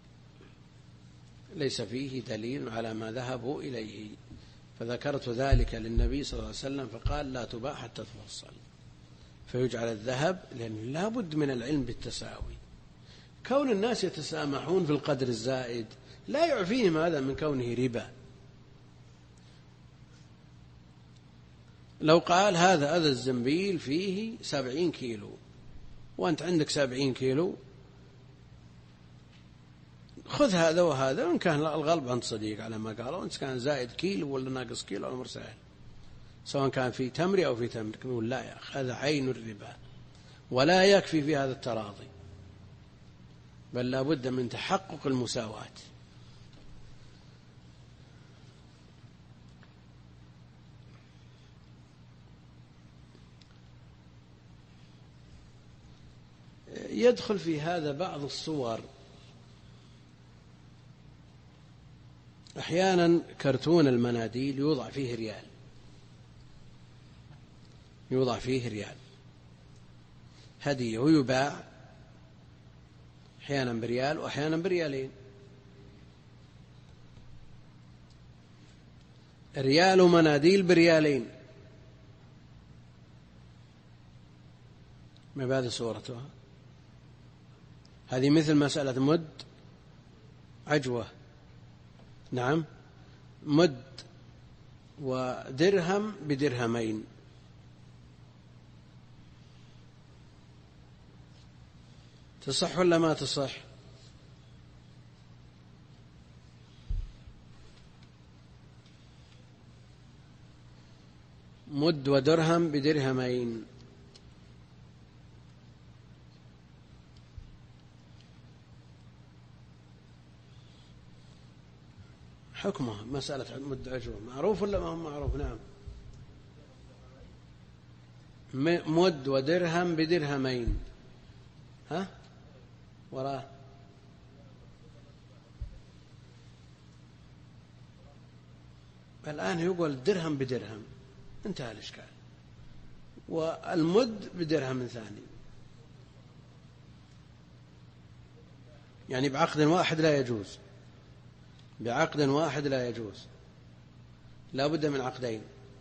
ليس فيه دليل على ما ذهبوا إليه، فذكرت ذلك للنبي صلى الله عليه وسلم فقال لا تباع حتى تفصل، فيجعل الذهب، لأن لا بد من العلم بالتساوي. كون الناس يتسامحون في القدر الزائد لا يعفيهم هذا من كونه ربا. لو قال هذا الزنبيل فيه 70 كيلو وأنت عندك 70 كيلو، خذ هذا وهذا، وإن كان الغلب عند صديق على ما قالوا، إن كان زائد كيلو ولا ناقص كيلو الأمر سهل، سواء كان في تمر أو في تمر. نقول لا يا أخي هذا عين الربا، ولا يكفي في هذا التراضي، بل لا بد من تحقق المساواة. يدخل في هذا بعض الصور. أحيانا كرتون المناديل يوضع فيه ريال، يوضع فيه ريال هدية ويباع أحيانا بريال وأحيانا بريالين. ريال ومناديل بريالين، ما بعد صورتها هذه مثل مسألة مد عجوة. نعم، مد ودرهم بدرهمين. تصح ولا ما تصح؟ مد ودرهم بدرهمين. حكمه مسألة مد عجوة معروف ولا ما هو معروف؟ نعم، مد ودرهم بدرهمين. ها وراه الآن يقول درهم بدرهم، انتهى الإشكال. والمد بدرهم ثاني، يعني بعقد واحد لا يجوز، بعقد واحد لا يجوز، لا بد من عقدين.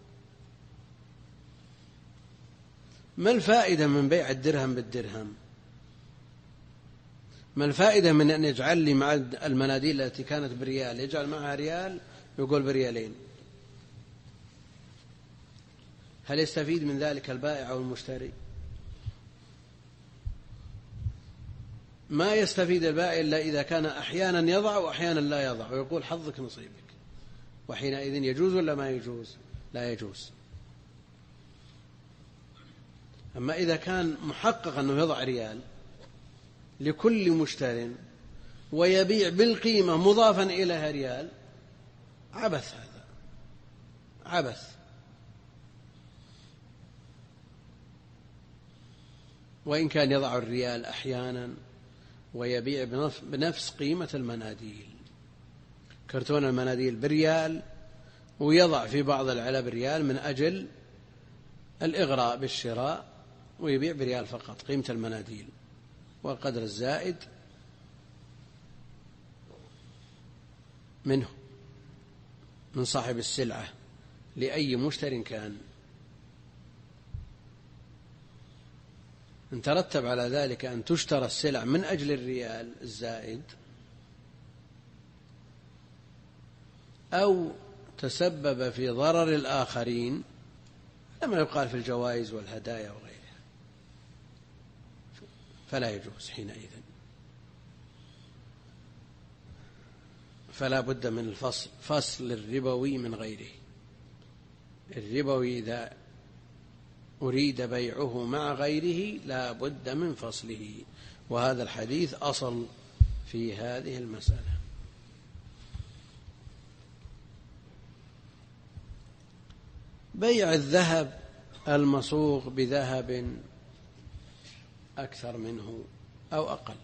ما الفائدة من بيع الدرهم بالدرهم؟ ما الفائدة من أن يجعل لي مع المناديل التي كانت بريال يجعل معها ريال يقول بريالين؟ هل يستفيد من ذلك البائع أو المشتري؟ ما يستفيد البائع إلا إذا كان أحيانا يضع وأحيانا لا يضع ويقول حظك نصيبك، وحينئذ يجوز ولا ما يجوز؟ لا يجوز. أما إذا كان محقق أنه يضع ريال لكل مشتر ويبيع بالقيمة مضافا إليها ريال، عبث، هذا عبث. وإن كان يضع الريال أحيانا ويبيع بنفس قيمة المناديل، كرتون المناديل بريال ويضع في بعض العلب ريال من أجل الإغراء بالشراء، ويبيع بريال فقط قيمة المناديل، والقدر الزائد منه من صاحب السلعة لأي مشتر كان. إن ترتب على ذلك أن تشترى السلع من أجل الريال الزائد، أو تسبب في ضرر الآخرين، لما يقال في الجوائز والهدايا وغيرها، فلا يجوز حينئذ. فلا بد من الفصل، فصل الربوي من غيره. الربوي إذا أريد بيعه مع غيره لا بد من فصله، وهذا الحديث أصل في هذه المسألة. بيع الذهب المصوغ بذهب أكثر منه أو أقل،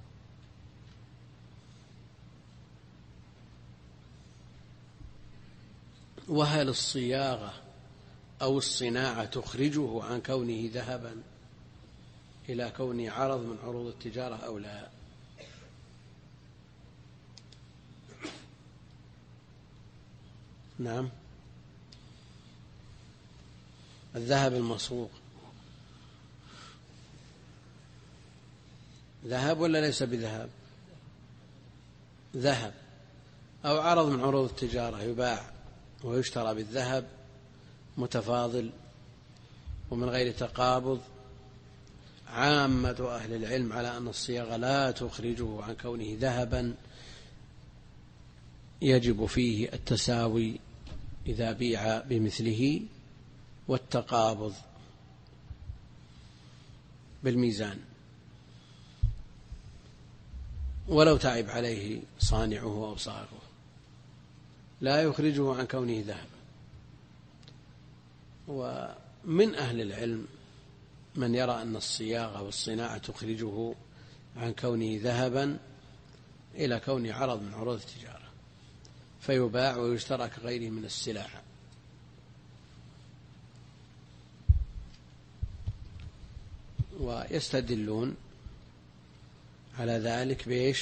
وهل الصياغة أو الصناعة تخرجه عن كونه ذهبا إلى كونه عرض من عروض التجارة أو لا؟ نعم، الذهب المصوغ ذهب ولا ليس بذهب؟ ذهب أو عرض من عروض التجارة يباع ويشترى بالذهب متفاضل ومن غير تقابض. عامة أهل العلم على أن الصياغة لا تخرجه عن كونه ذهبا، يجب فيه التساوي إذا بيع بمثله، والتقابض بالميزان، ولو تعب عليه صانعه أو صاغه لا يخرجه عن كونه ذهبا. ومن أهل العلم من يرى أن الصياغة والصناعة تخرجه عن كونه ذهبا إلى كونه عرض من عروض التجارة فيباع ويشترى كغيره من السلع. ويستدلون على ذلك بإيش؟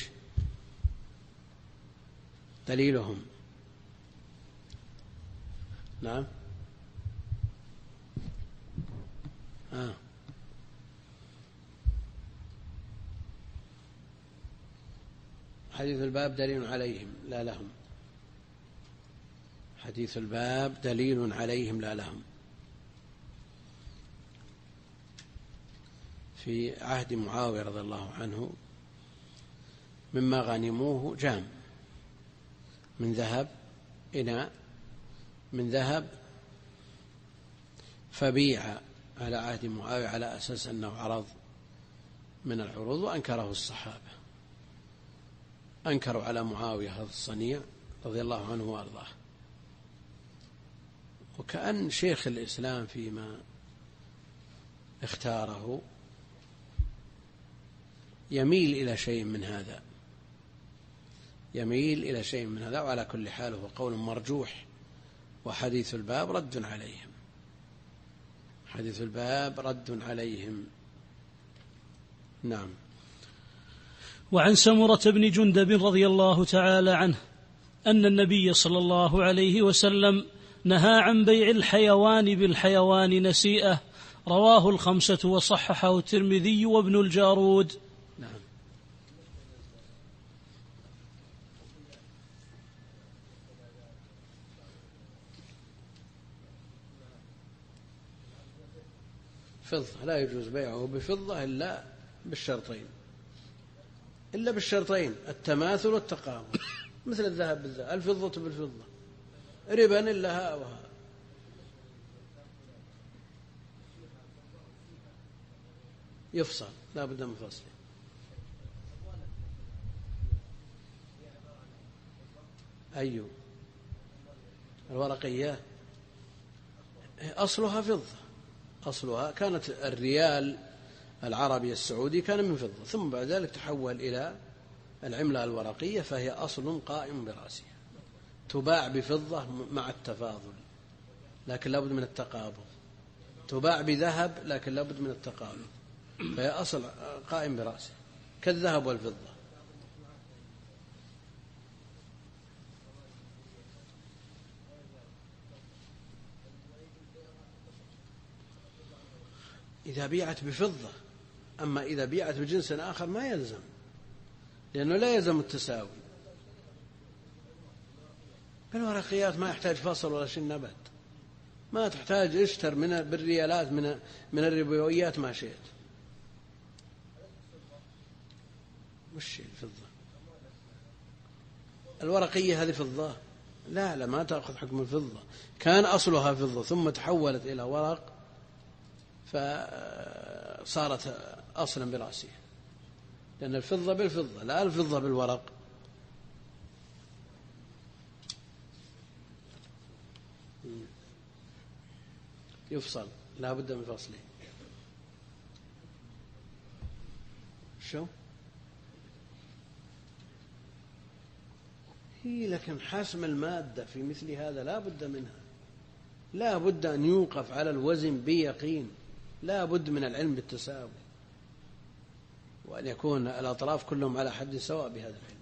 دليلهم نعم حديث الباب دليل عليهم لا لهم. حديث الباب دليل عليهم لا لهم. في عهد معاوية رضي الله عنه مما غنموه جام من ذهب إناء من ذهب فبيع على عهد معاوية على أساس أنه عرض من العروض، وأنكره الصحابة، أنكروا على معاوية هذا الصنيع رضي الله عنه وأرضاه. وكأن شيخ الإسلام فيما اختاره يميل إلى شيء من هذا، يميل إلى شيء من هذا. وعلى كل حال هو قول مرجوح، وحديث الباب رد عليهم، حديث الباب رد عليهم. نعم. وعن سمرة بن جندب رضي الله تعالى عنه أن النبي صلى الله عليه وسلم نهى عن بيع الحيوان بالحيوان نسيئة، رواه الخمسة وصححه الترمذي وابن الجارود. نعم. فضة لا يجوز بيعه بفضة إلا بالشرطين التماثل والتقابل، مثل الذهب بالذهب، الفضة بالفضة، ربا إلا ها وها. يفصل، لا بد من فصله. أيوه الورقية أصلها فضة، أصلها كانت الريال العربي السعودي كان من فضة، ثم بعد ذلك تحول إلى العملة الورقية، فهي أصل قائم برأسها، تباع بفضة مع التفاضل لكن لابد من التقابض، تباع بذهب لكن لابد من التقابض، فهي أصل قائم برأسها كالذهب والفضة. إذا بيعت بفضة، أما إذا بيعت بجنس آخر ما يلزم، لأنه لا يلزم التساوي. بالورقيات ما يحتاج فصل ولا شيء نبت، ما تحتاج اشتر بالريالات من الربويات ما شئت. وش الفضة؟ الورقية هذه فضة؟ لا ما تأخذ حكم الفضة، كان أصلها فضة ثم تحولت إلى ورق فصارت أصلا برأسها، لأن الفضة بالفضة لا الفضة بالورق. يفصل، لا بد من فصله. شو هي؟ لكن حسم المادة في مثل هذا لا بد منها، لا بد أن يوقف على الوزن بيقين، لا بد من العلم بالتساوي، وأن يكون الأطراف كلهم على حد سواء بهذا العلم.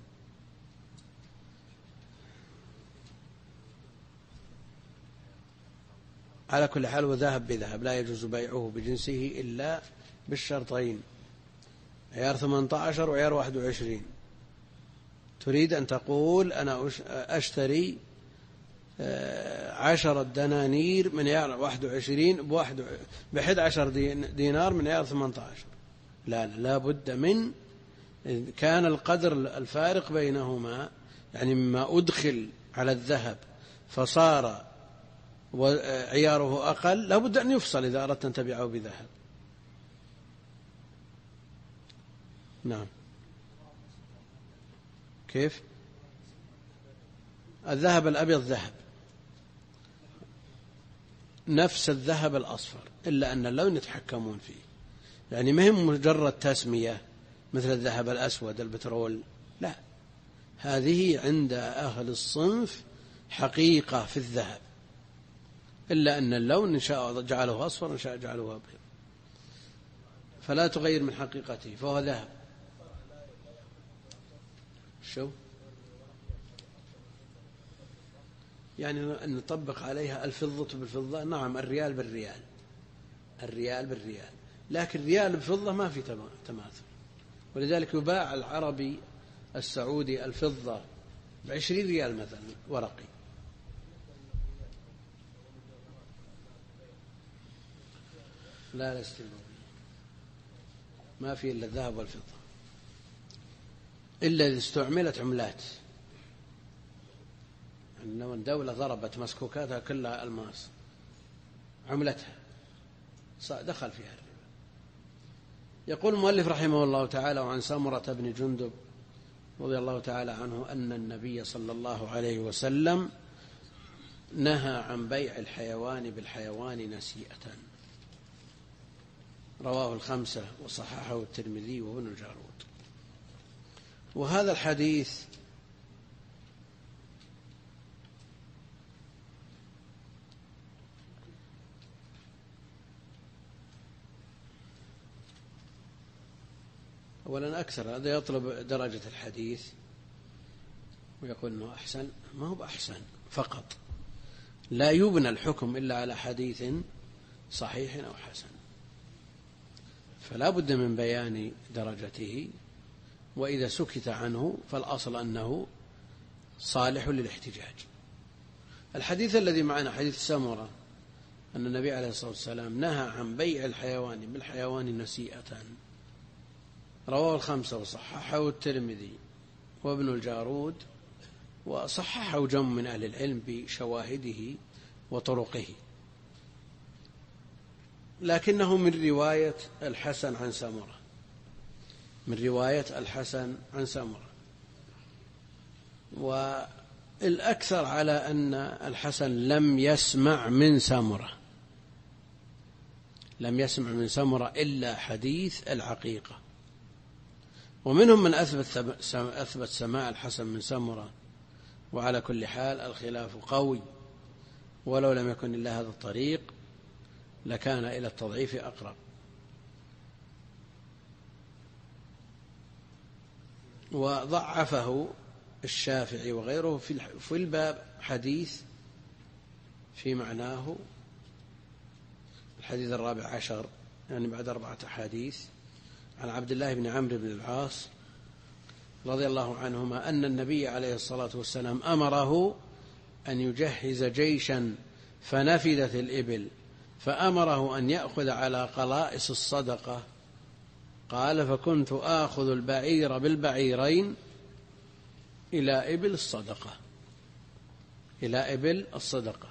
على كل حال وذهب بذهب لا يجوز بيعه بجنسه إلا بالشرطين، عيار 18 وعيار 21. تريد أن تقول أنا أشتري 10 دنانير من عيار 21 ب11 دينار من عيار 18، لا بد من، كان القدر الفارق بينهما يعني مما أدخل على الذهب فصار وعياره أقل، لا بد أن يفصل إذا أردت أن تبيعه بذهب. نعم. كيف؟ الذهب الأبيض ذهب نفس الذهب الأصفر، إلا أن اللون يتحكمون فيه. يعني ما هي مجرد تسمية مثل الذهب الأسود البترول، لا، هذه عند أهل الصنف حقيقة في الذهب، إلا أن اللون إن شاء جعله أصفر إن شاء جعله أبيض، فلا تغير من حقيقته، فهو ذهب. شو يعني أن نطبق عليها الفضة بالفضة؟ نعم، الريال بالريال، الريال بالريال، لكن الريال بفضة ما في تماثل، ولذلك يباع العربي السعودي الفضة ب20 ريال مثلا ورقي. لا ما في إلا الذهب والفضة، إلا إذا استعملت عملات، يعني لو الدولة ضربت مسكوكاتها كلها ألماس عملتها دخل فيها الربا. يقول المؤلف رحمه الله تعالى: وعن سمرة بن جندب رضي الله تعالى عنه أن النبي صلى الله عليه وسلم نهى عن بيع الحيوان بالحيوان نسيئة. رواه الخمسة وصححه الترمذي وابن الجارود. وهذا الحديث أولا أكثر هذا يطلب درجة الحديث ويقول أنه أحسن، ما هو بأحسن فقط، لا يبنى الحكم إلا على حديث صحيح أو حسن، فلا بد من بيان درجته، وإذا سكت عنه فالأصل أنه صالح للاحتجاج. الحديث الذي معنا حديث سمرة أن النبي عليه الصلاة والسلام نهى عن بيع الحيوان بالحيوان نسيئة، رواه الخمسة وصححه الترمذي وابن الجارود، وصححه جمع من أهل العلم بشواهده وطرقه، لكنه من رواية الحسن عن سمرة، من رواية الحسن عن سمرة. والأكثر على أن الحسن لم يسمع من سمرة، لم يسمع من سمرة إلا حديث العقيقة، ومنهم من أثبت سماع الحسن من سمرة، وعلى كل حال الخلاف قوي، ولو لم يكن إلا هذا الطريق لكان إلى التضعيف أقرب. وضعفه الشافعي وغيره في الباب حديث في معناه، الحديث 14 يعني بعد 4 أحاديث، عن عبد الله بن عمرو بن العاص رضي الله عنهما أن النبي عليه الصلاة والسلام أمره أن يجهز جيشا فنفدت الإبل، فأمره أن يأخذ على قلائص الصدقة، قال: فكنت آخذ البعير بالبعيرين إلى إبل الصدقة، إلى إبل الصدقة.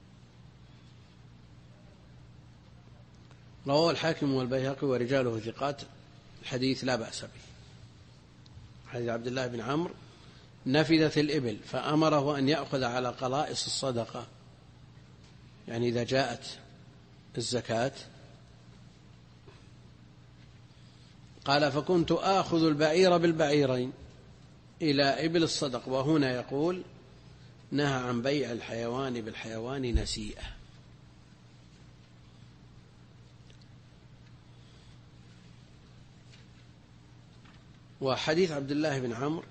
رواه الحاكم والبيهقي ورجاله ثقات، الحديث لا بأس به. حديث عبد الله بن عمرو: نفدت الإبل فأمره أن يأخذ على قلائص الصدقة، يعني إذا جاءت الزكاة، قال: فكنت آخذ البعير بالبعيرين إلى إبل الصدق. وهنا يقول: نهى عن بيع الحيوان بالحيوان نسيئة. وحديث عبد الله بن عمرو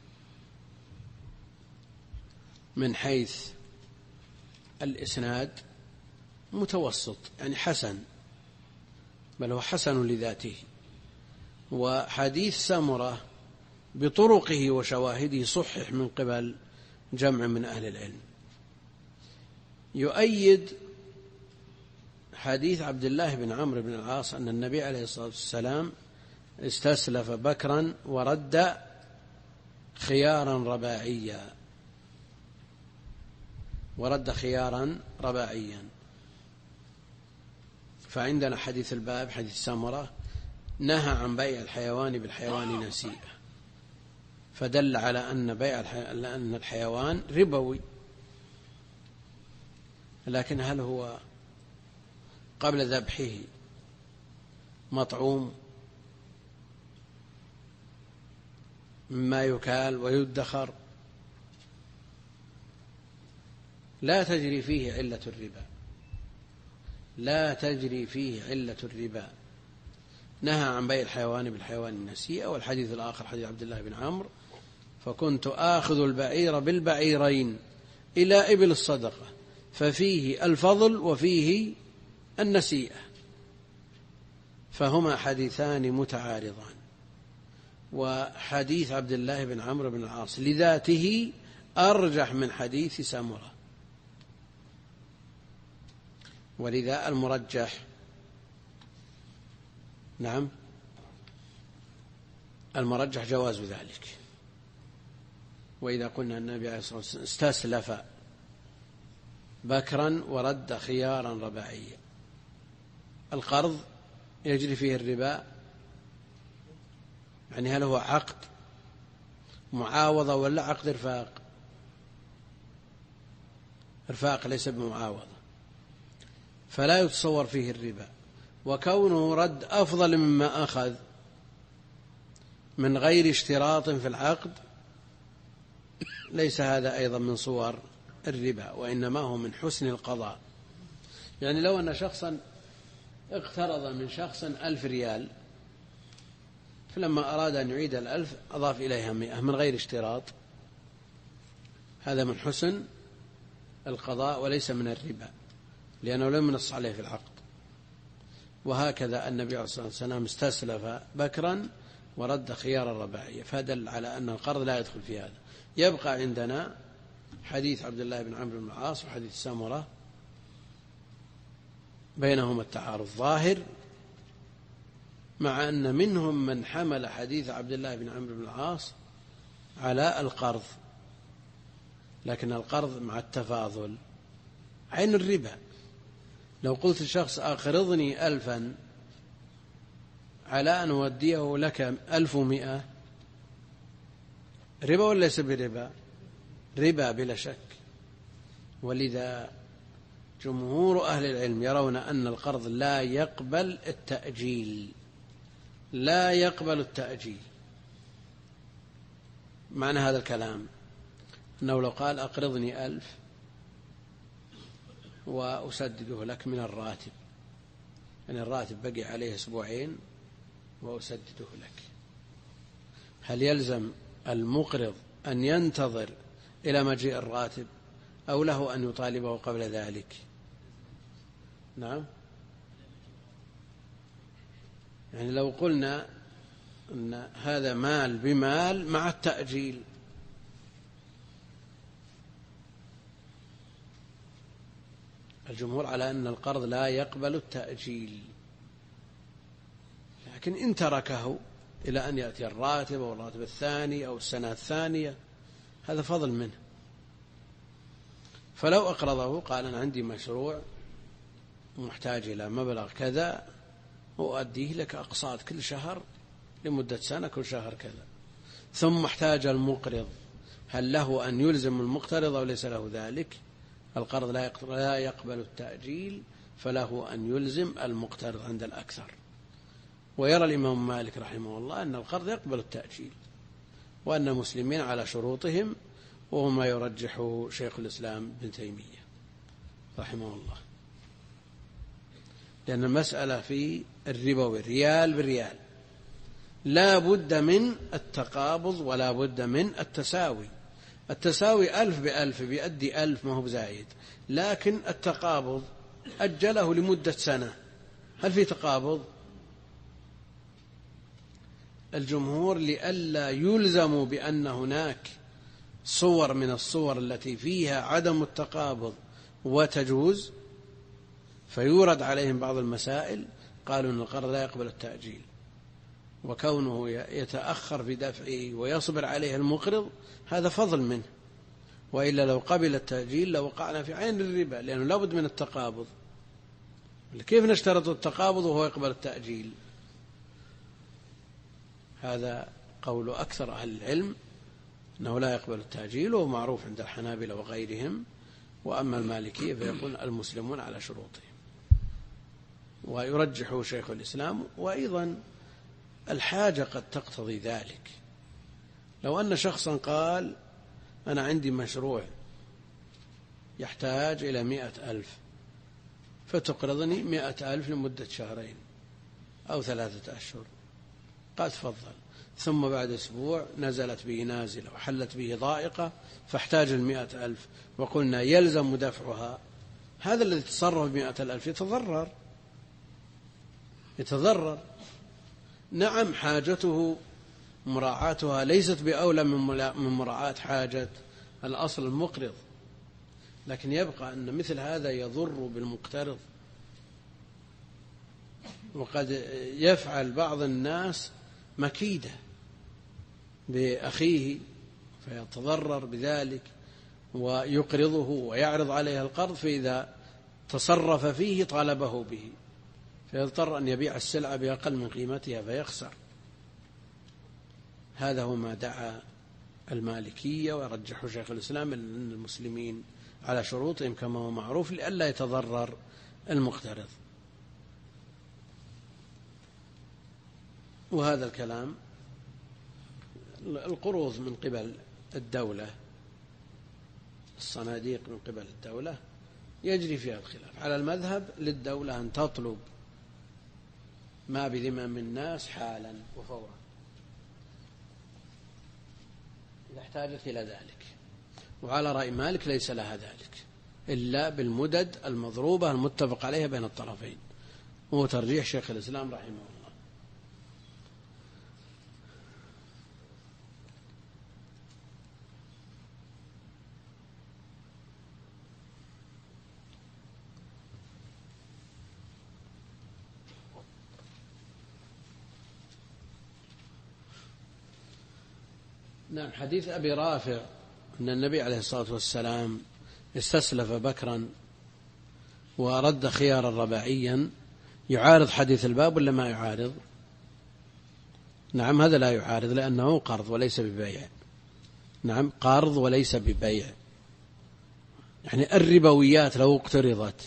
من حيث الإسناد متوسط، يعني حسن، بل هو حسن لذاته. وحديث سمرة بطرقه وشواهده صحح من قبل جمع من أهل العلم. يؤيد حديث عبد الله بن عمرو بن العاص أن النبي عليه الصلاة والسلام استسلف بكرا ورد خيارا رباعيا، ورد خيارا رباعيا. فعندنا حديث الباب حديث سمرة نهى عن بيع الحيوان بالحيوان نسيئة، فدل على أن بيع أن الحيوان ربوي. لكن هل هو قبل ذبحه مطعوم مما يكال ويدخر لا تجري فيه علة الربا، لا تجري فيه علة الربا. نهى عن بيع الحيوان بالحيوان النسيئة. والحديث الآخر حديث عبد الله بن عمرو: فكنت آخذ البعير بالبعيرين إلى إبل الصدقة ففيه الفضل وفيه النسيئة، فهما حديثان متعارضان. وحديث عبد الله بن عمرو بن العاص لذاته أرجح من حديث سمرة، ولذا المرجح نعم المرجح جواز ذلك. وإذا قلنا النبي عليه الصلاة والسلام استسلف بكرا ورد خيارا رباعيا، القرض يجري فيه الربا، يعني هل هو عقد معاوضة ولا عقد إرفاق؟ إرفاق ليس بمعاوضة، فلا يتصور فيه الربا. وكونه رد أفضل مما أخذ من غير اشتراط في العقد ليس هذا أيضا من صور الربا، وإنما هو من حسن القضاء. يعني لو أن شخصا اقترض من شخص 1000 ريال، فلما أراد أن يعيد 1000 أضاف إليها 100 من غير اشتراط، هذا من حسن القضاء وليس من الربا، لأنه لم ينص عليه في العقد. وهكذا النبي عليه الصلاة والسلام استسلف بكرا ورد خيار الرباعية، فدل على أن القرض لا يدخل في هذا. يبقى عندنا حديث عبد الله بن عمرو بن العاص وحديث سمرة بينهما التعارض ظاهر، مع أن منهم من حمل حديث عبد الله بن عمرو بن العاص على القرض، لكن القرض مع التفاضل عين الربا. لو قلت لشخص أقرضني 1000 على أن أوديه لك 1100، ربا ولا ليس بربا؟ ربا بلا شك. ولذا جمهور أهل العلم يرون أن القرض لا يقبل التأجيل، لا يقبل التأجيل. معنى هذا الكلام أنه لو قال أقرضني 1000 وأسدده لك من الراتب، يعني الراتب بقي عليه 2 أسبوع وأسدده لك، هل يلزم المقرض أن ينتظر إلى مجيء الراتب أو له أن يطالبه قبل ذلك؟ نعم، يعني لو قلنا أن هذا مال بمال مع التأجيل، الجمهور على أن القرض لا يقبل التأجيل، لكن إن تركه إلى أن يأتي الراتب أو الراتب الثاني أو السنة الثانية هذا فضل منه. فلو أقرضه قال أنا عندي مشروع محتاج إلى مبلغ كذا وأؤديه لك أقساط كل شهر لمدة سنة، كل شهر كذا، ثم احتاج المقرض، هل له أن يلزم المقترض أو ليس له ذلك؟ القرض لا يقبل التأجيل، فله أن يلزم المقترض عند الأكثر. ويرى الإمام مالك رحمه الله أن القرض يقبل التأجيل، وأن المسلمين على شروطهم، وهو ما يرجحه شيخ الإسلام ابن تيمية رحمه الله، لأن المسألة في الربوي ريال بالريال لا بد من التقابض ولا بد من التساوي. التساوي 1000 ب1000 بيؤدي 1000 ما هو بزايد، لكن التقابض أجله لمدة سنة، هل في تقابض؟ الجمهور لئلا يلزموا بأن هناك صور من الصور التي فيها عدم التقابض وتجوز فيورد عليهم بعض المسائل، قالوا أن القرض لا يقبل التأجيل، وكونه يتأخر في دفعه ويصبر عليه المقرض هذا فضل منه، وإلا لو قبل التأجيل لوقعنا في عين الربا، لأنه لابد من التقابض. كيف نشترط التقابض وهو يقبل التأجيل؟ هذا قول أكثر أهل العلم أنه لا يقبل التأجيل، وهو معروف عند الحنابلة وغيرهم. وأما المالكية فيقول المسلمون على شروطهم. ويرجحه شيخ الإسلام. وأيضا الحاجة قد تقتضي ذلك. لو أن شخصا قال أنا عندي مشروع يحتاج إلى 100,000 فتقرضني 100,000 لمدة شهرين أو 3 أشهر، قال تفضل. ثم بعد أسبوع نزلت به نازلة وحلت به ضائقة فاحتاج 100,000 وقلنا يلزم دفعها، هذا الذي تصرف 100,000 يتضرر. نعم حاجته مراعاتها ليست بأولى من مراعاة حاجة الأصل المقرض، لكن يبقى أن مثل هذا يضر بالمقترض. وقد يفعل بعض الناس مكيدة بأخيه فيتضرر بذلك ويقرضه ويعرض عليه القرض، فإذا تصرف فيه طالبه به فيضطر أن يبيع السلعة بأقل من قيمتها فيخسر. هذا هو ما دعا المالكية ورجحوا شيخ الإسلام أن المسلمين على شروطهم كما هو معروف لئلا يتضرر المقترض. وهذا الكلام القروض من قبل الدولة، الصناديق من قبل الدولة يجري فيها الخلاف. على المذهب للدولة أن تطلب ما بذمم الناس حالا وفورا إذا احتاجت إلى ذلك. وعلى رأي مالك ليس لها ذلك إلا بالمدد المضروبة المتفق عليها بين الطرفين، وهو ترجيح شيخ الإسلام رحمه الله. نعم. حديث أبي رافع أن النبي عليه الصلاة والسلام استسلف بكرا ورد خيارا رباعيا يعارض حديث الباب ولا ما يعارض؟ نعم هذا لا يعارض لأنه قرض وليس ببيع. نعم قرض وليس ببيع. يعني الربويات لو اقترضت،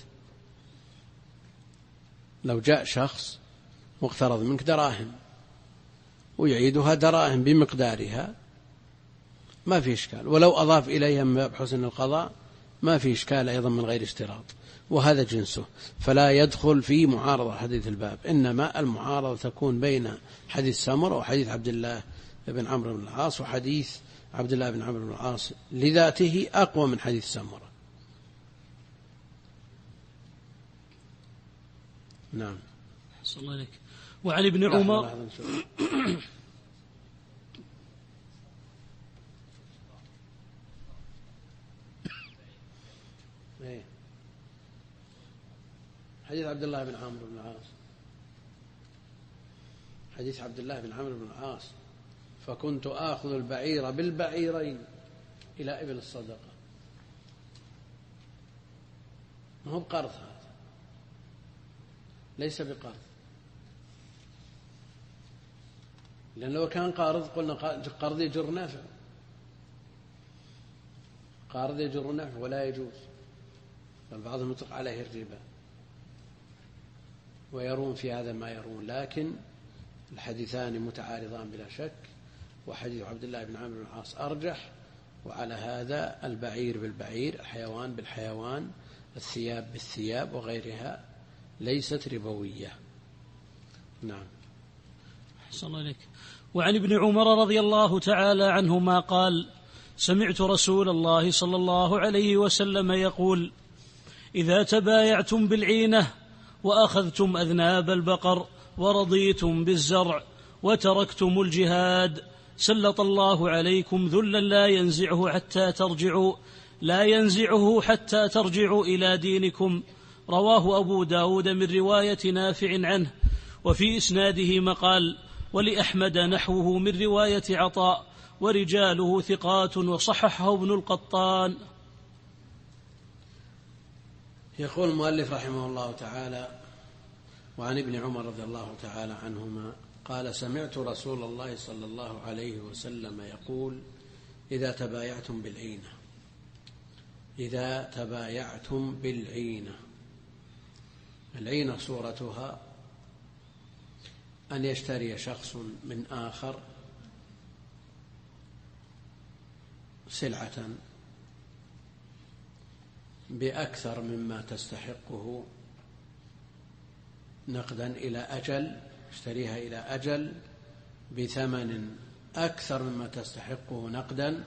لو جاء شخص واقترض منك دراهم ويعيدها دراهم بمقدارها ما في إشكال، ولو أضاف إليها من باب حسن القضاء ما في إشكال أيضا من غير اشتراط، وهذا جنسه. فلا يدخل في معارضة حديث الباب، إنما المعارضة تكون بين حديث سمرة وحديث عبد الله بن عمرو بن العاص، وحديث عبد الله بن عمرو بن العاص لذاته أقوى من حديث سمرة. نعم. صلى الله عليك. وعن ابن عمر حديث عبد الله بن عمرو بن العاص، حديث عبد الله بن عمرو بن العاص فكنت آخذ البعير بالبعيرين إلى إبل الصدقة. ما هو بقرض، هذا ليس بقرض، لأن لو كان قارض قلنا قرض يجر نفع، قارض يجر نفع ولا يجوز، بل بعضهم يطلق عليه الربا ويرون في هذا ما يرون. لكن الحديثان متعارضان بلا شك، وحديث عبد الله بن عمرو بن العاص أرجح. وعلى هذا البعير بالبعير، الحيوان بالحيوان، الثياب بالثياب وغيرها ليست ربوية. نعم. أحسن الله إليك. وعن ابن عمر رضي الله تعالى عنهما قال: سمعت رسول الله صلى الله عليه وسلم يقول: إذا تبايعتم بالعينة وأخذتم أذناب البقر ورضيتم بالزرع وتركتم الجهاد سلط الله عليكم ذلا لا ينزعه حتى ترجعوا إلى دينكم. رواه أبو داود من رواية نافع عنه، وفي إسناده مقال، ولأحمد نحوه من رواية عطاء، ورجاله ثقات، وصححه ابن القطان. يقول المؤلف رحمه الله تعالى: وعن ابن عمر رضي الله تعالى عنهما قال: سمعت رسول الله صلى الله عليه وسلم يقول: إذا تبايعتم بالعينة، إذا تبايعتم بالعينة، العينة صورتها أن يشتري شخص من آخر سلعة بأكثر مما تستحقه نقدا إلى أجل، يشتريها إلى أجل بثمن أكثر مما تستحقه نقدا،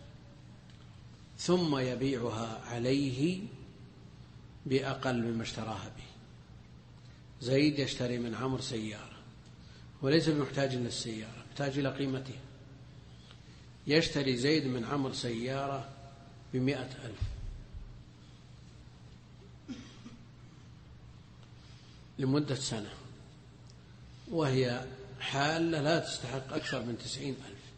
ثم يبيعها عليه بأقل مما اشتراها به. زيد يشتري من عمرو سيارة وليس بمحتاج للسيارة، محتاج إلى قيمتها. يشتري زيد من عمرو سيارة ب100,000 لمدة سنة، وهي حالة لا تستحق أكثر من 90,000،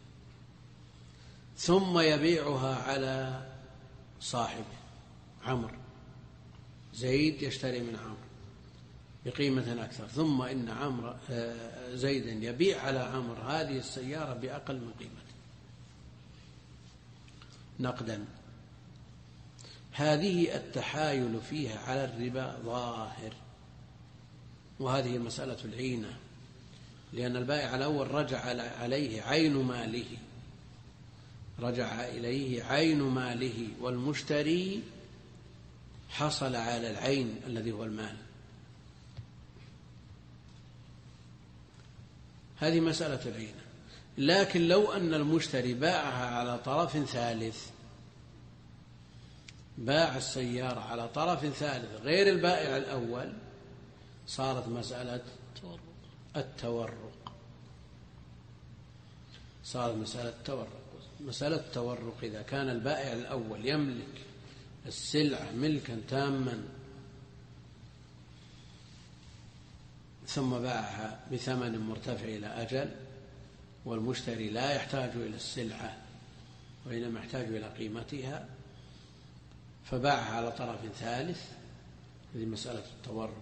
ثم يبيعها على صاحبه عمرو. زيد يشتري من عمرو بقيمة أكثر، ثم إن زيد يبيع على عمرو هذه السيارة بأقل من قيمته نقدا. هذه التحايل فيها على الربا ظاهر، وهذه مسألة العينة، لأن البائع الأول رجع عليه عين ماله، رجع إليه عين ماله، والمشتري حصل على العين الذي هو المال. هذه مسألة العينة. لكن لو أن المشتري باعها على طرف ثالث، باع السيارة على طرف ثالث غير البائع الأول، صارت مسألة التورق. صارت مسألة التورق. مسألة التورق إذا كان البائع الأول يملك السلعة ملكا تاما ثم باعها بثمن مرتفع إلى أجل، والمشتري لا يحتاج إلى السلعة وإنما يحتاج إلى قيمتها، فباعها على طرف ثالث، هذه مسألة التورق،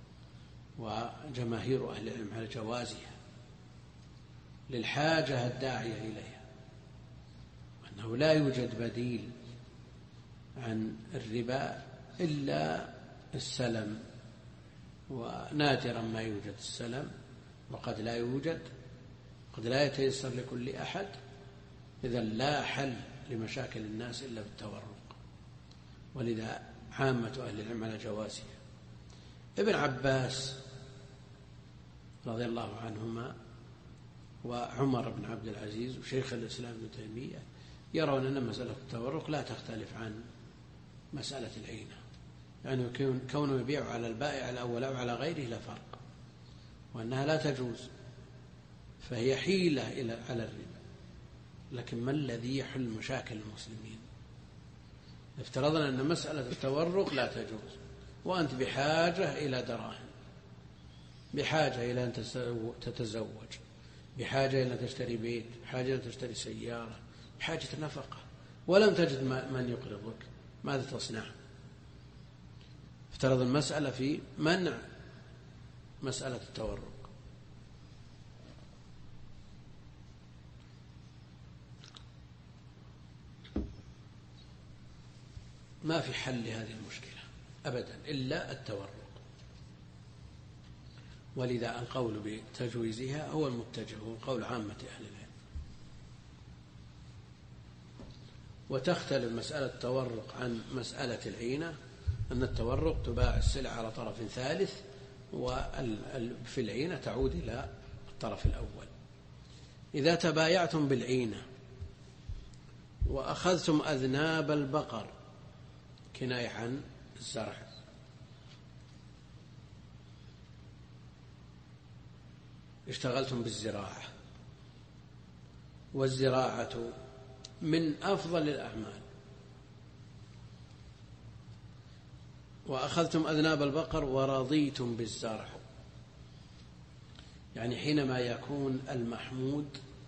وجماهير أهل العلم على جوازها للحاجة الداعية إليها، وأنه لا يوجد بديل عن الربا إلا السلم، ونادرا ما يوجد السلم، وقد لا يوجد، قد لا يتيسر لكل أحد. إذا لا حل لمشاكل الناس إلا بالتورق، ولذا عامة أهل العلم على جوازها. ابن عباس رضي الله عنهما وعمر بن عبد العزيز وشيخ الإسلام ابن تيمية يرون أن مسألة التورق لا تختلف عن مسألة العينة، يعني كونه يبيع على البائع الأول أو على غيره لا فرق، وأنها لا تجوز، فهي حيلة على الربا. لكن ما الذي يحل مشاكل المسلمين؟ افترضنا أن مسألة التورق لا تجوز، وأنت بحاجة إلى دراهم، بحاجة إلى أن تتزوج، بحاجة إلى أن تشتري بيت، بحاجة إلى أن تشتري سيارة، بحاجة نفقة، ولم تجد من يقرضك، ماذا تصنع؟ افترض المسألة في منع مسألة التورق. ما في حل لهذه المشكلة أبدا إلا التورق، ولذا القول بتجويزها هو المتجه، هو قول عامة أهل العلم. وتختلف مسألة التورق عن مسألة العينة، أن التورق تباع السلع على طرف ثالث، وفي العينة تعود إلى الطرف الأول. إذا تبايعتم بالعينة وأخذتم أذناب البقر، كناية عن الزرع، اشتغلتم بالزراعة، والزراعة من أفضل الأعمال، وأخذتم أذناب البقر ورضيتم بالزرع، يعني حينما يكون المحمود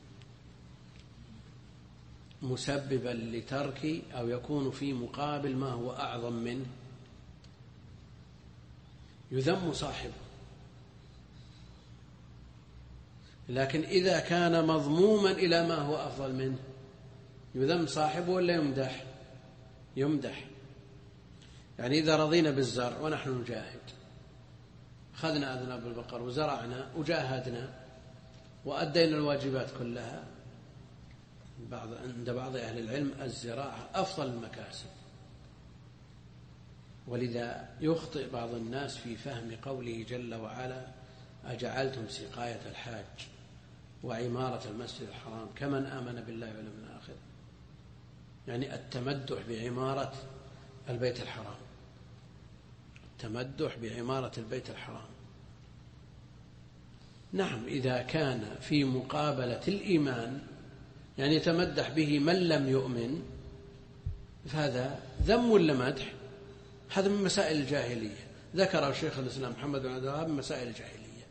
مسببا لترك أو يكون في مقابل ما هو أعظم منه، يذم صاحبه. لكن إذا كان مضموما إلى ما هو أفضل منه، يذم صاحبه ولا يمدح؟ يمدح. يعني إذا رضينا بالزرع ونحن نجاهد أخذنا أذناب البقر وزرعنا وجاهدنا وأدينا الواجبات كلها، عند بعض أهل العلم الزراعة أفضل المكاسب. ولذا يخطئ بعض الناس في فهم قوله جل وعلا: أجعلتم سقاية الحاج وعمارة المسجد الحرام كمن آمن بالله واليوم الآخر، يعني التمدح بعمارة البيت الحرام، التمدح بعمارة البيت الحرام. نعم، إذا كان في مقابلة الإيمان يعني يتمدح به من لم يؤمن فهذا ذم ولا مدح؟ هذا من مسائل الجاهلية، ذكره شيخ الإسلام محمد بن عبد الوهاب من مسائل الجاهلية،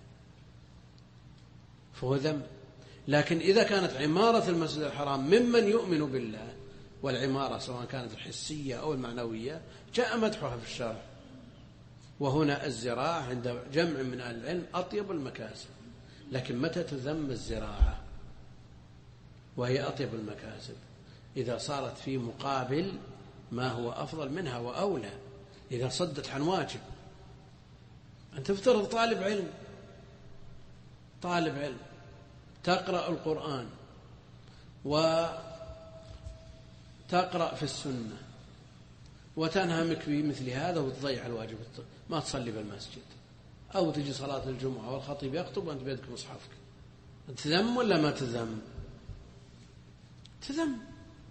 فهو ذم. لكن إذا كانت عمارة المسجد الحرام ممن يؤمن بالله، والعمارة سواء كانت الحسية أو المعنوية جاء مدحها في الشرع. وهنا الزراعة عند جمع من أهل العلم أطيب المكاسب، لكن متى تذم الزراعة وهي أطيب المكاسب؟ إذا صارت في مقابل ما هو أفضل منها وأولى، إذا صدت عن واجب. أنت تفترض طالب علم تقرأ القرآن وتقرأ في السنة وتنهمك في مثل هذا وتضيع الواجب، ما تصلي بالمسجد، أو تجي صلاة الجمعة والخطيب يخطب وأنت بيدك مصحفك، تذم ولا ما تذم؟ تذم.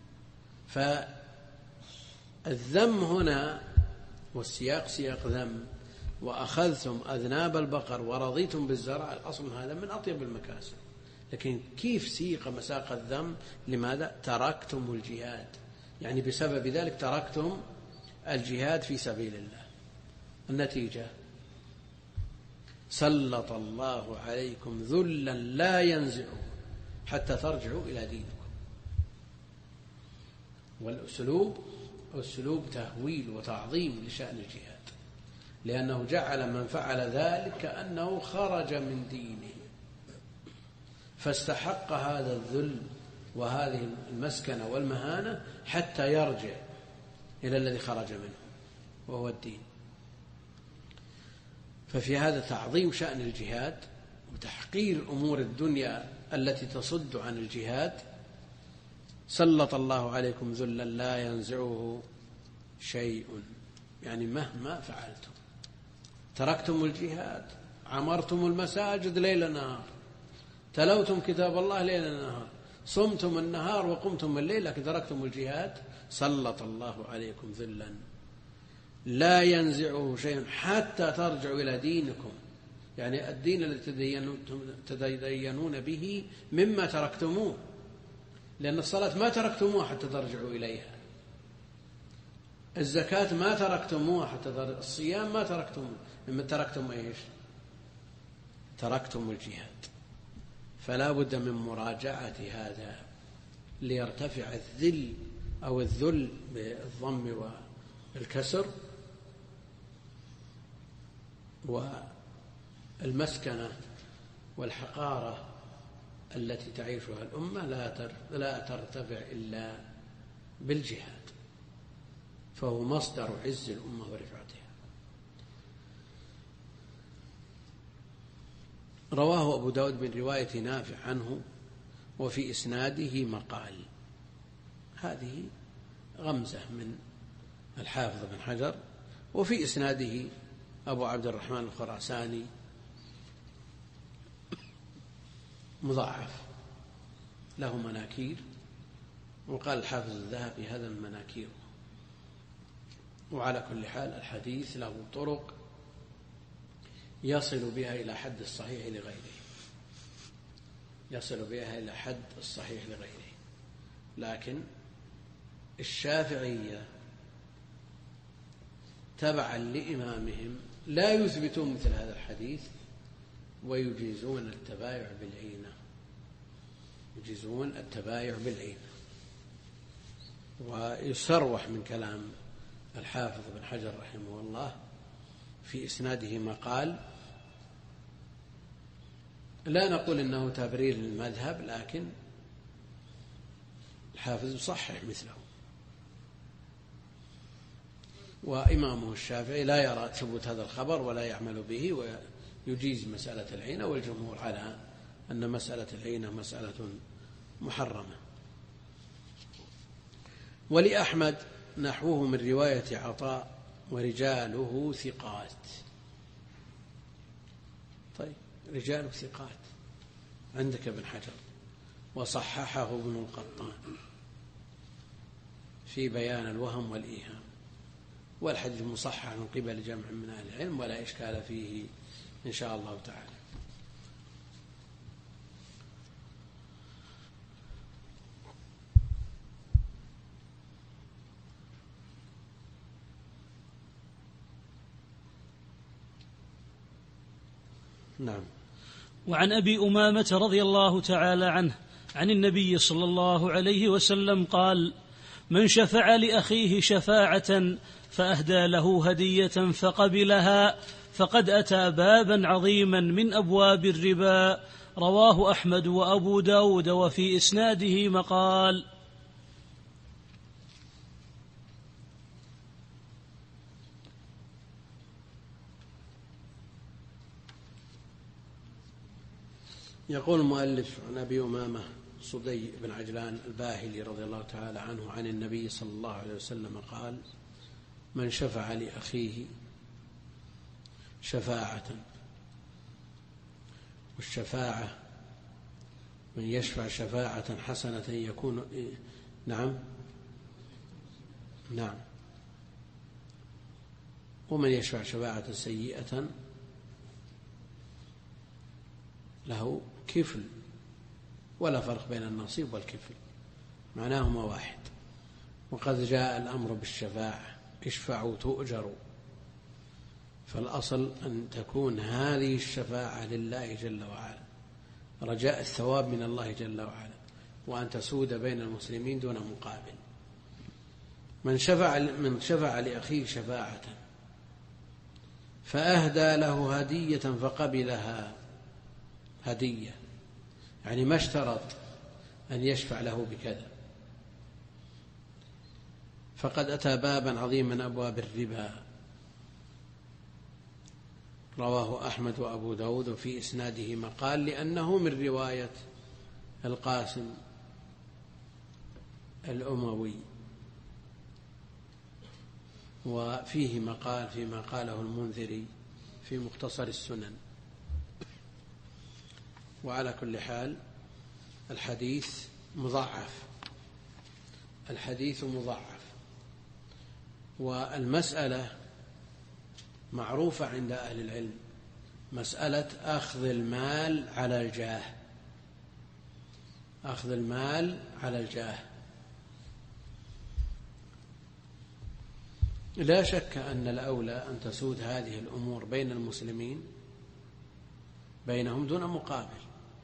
فالذم هنا والسياق سياق ذم، وأخذتم أذناب البقر ورضيتم بالزرع، الأصل هذا من أطيب المكاسب. لكن كيف سيق مساق الذم؟ لماذا؟ تركتم الجهاد، يعني بسبب ذلك تركتم الجهاد في سبيل الله. النتيجة: سلط الله عليكم ذلا لا ينزعه حتى ترجعوا إلى دينكم. والأسلوب تهويل وتعظيم لشأن الجهاد، لأنه جعل من فعل ذلك كأنه خرج من دينه، فاستحق هذا الذل وهذه المسكنة والمهانة حتى يرجع إلى الذي خرج منه وهو الدين. ففي هذا تعظيم شأن الجهاد وتحقير أمور الدنيا التي تصد عن الجهاد. سلط الله عليكم ذلا لا ينزعه شيء، يعني مهما فعلتم، تركتم الجهاد، عمرتم المساجد ليل نهار، تلوتم كتاب الله ليل نهار، صمتم النهار وقمتم الليل، لكن تركتم الجهاد، سلط الله عليكم ذلا لا ينزعه شيء حتى ترجعوا إلى دينكم، يعني الدين الذي تدينون به مما تركتموه، لأن الصلاة ما تركتموها حتى ترجعوا إليها، الزكاة ما تركتموها حتى الصيام ما تركتموه، مما تركتم إيش؟ تركتم الجهاد. فلا بد من مراجعة هذا ليرتفع الذل أو الذل بالضم والكسر، والمسكنة والحقارة التي تعيشها الأمة لا ترتفع إلا بالجهاد، فهو مصدر عز الأمة ورفعتها. رواه أبو داود من رواية نافع عنه وفي إسناده مقال. هذه غمزة من الحافظ بن حجر. وفي إسناده أبو عبد الرحمن الخراساني مضاعف له مناكير، وقال الحافظ الذهبي هذا من مناكيره. وعلى كل حال الحديث له طرق يصل بها إلى حد الصحيح لغيره، لكن الشافعية تبعا لإمامهم لا يثبتون مثل هذا الحديث ويجيزون التبايع بالعينة. ويستروح من كلام الحافظ بن حجر رحمه الله في إسناده مقال، لا نقول إنه تبرير للمذهب، لكن الحافظ يصحح مثله. وإمامه الشافعي لا يرى ثبوت هذا الخبر ولا يعمل به، يجيز مسألة العينة، والجمهور على أن مسألة العينة مسألة محرمة. ولأحمد نحوه من رواية عطاء ورجاله ثقات. طيب رجاله ثقات عندك ابن حجر، وصححه ابن القطان في بيان الوهم والإيهام، والحديث مصحح من قبل جمع من أهل العلم ولا إشكال فيه إن شاء الله تعالى. نعم. وعن أبي أمامة رضي الله تعالى عنه عن النبي صلى الله عليه وسلم قال: من شفع لأخيه شفاعة فأهدى له هدية فقبلها فقد أتى بابا عظيما من أبواب الربا. رواه أحمد وأبو داود، وفي إسناده مقال. يقول المؤلف عن أبي أمامة صدي بن عجلان الباهلي رضي الله تعالى عنه عن النبي صلى الله عليه وسلم قال: من شفع لأخيه شفاعة، والشفاعة من يشفع شفاعة حسنة يكون نعم ومن يشفع شفاعة سيئة له كفل، ولا فرق بين النصيب والكفل، معناهما واحد. وقد جاء الأمر بالشفاعة: اشفعوا تؤجروا، فالأصل أن تكون هذه الشفاعة لله جل وعلا رجاء الثواب من الله جل وعلا، وأن تسود بين المسلمين دون مقابل. من شفع لأخيه شفاعة فأهدى له هدية فقبلها، هدية يعني ما اشترط أن يشفع له بكذا، فقد أتى بابا عظيما من أبواب الربا. رواه أحمد وأبو داود، وفي إسناده مقال، لأنه من رواية القاسم الأموي، وفيه مقال فيما قاله المنذري في مختصر السنن. وعلى كل حال الحديث مضعف، والمسألة معروفة عند أهل العلم، مسألة أخذ المال على الجاه. لا شك أن الأولى أن تسود هذه الأمور بين المسلمين بينهم دون مقابل،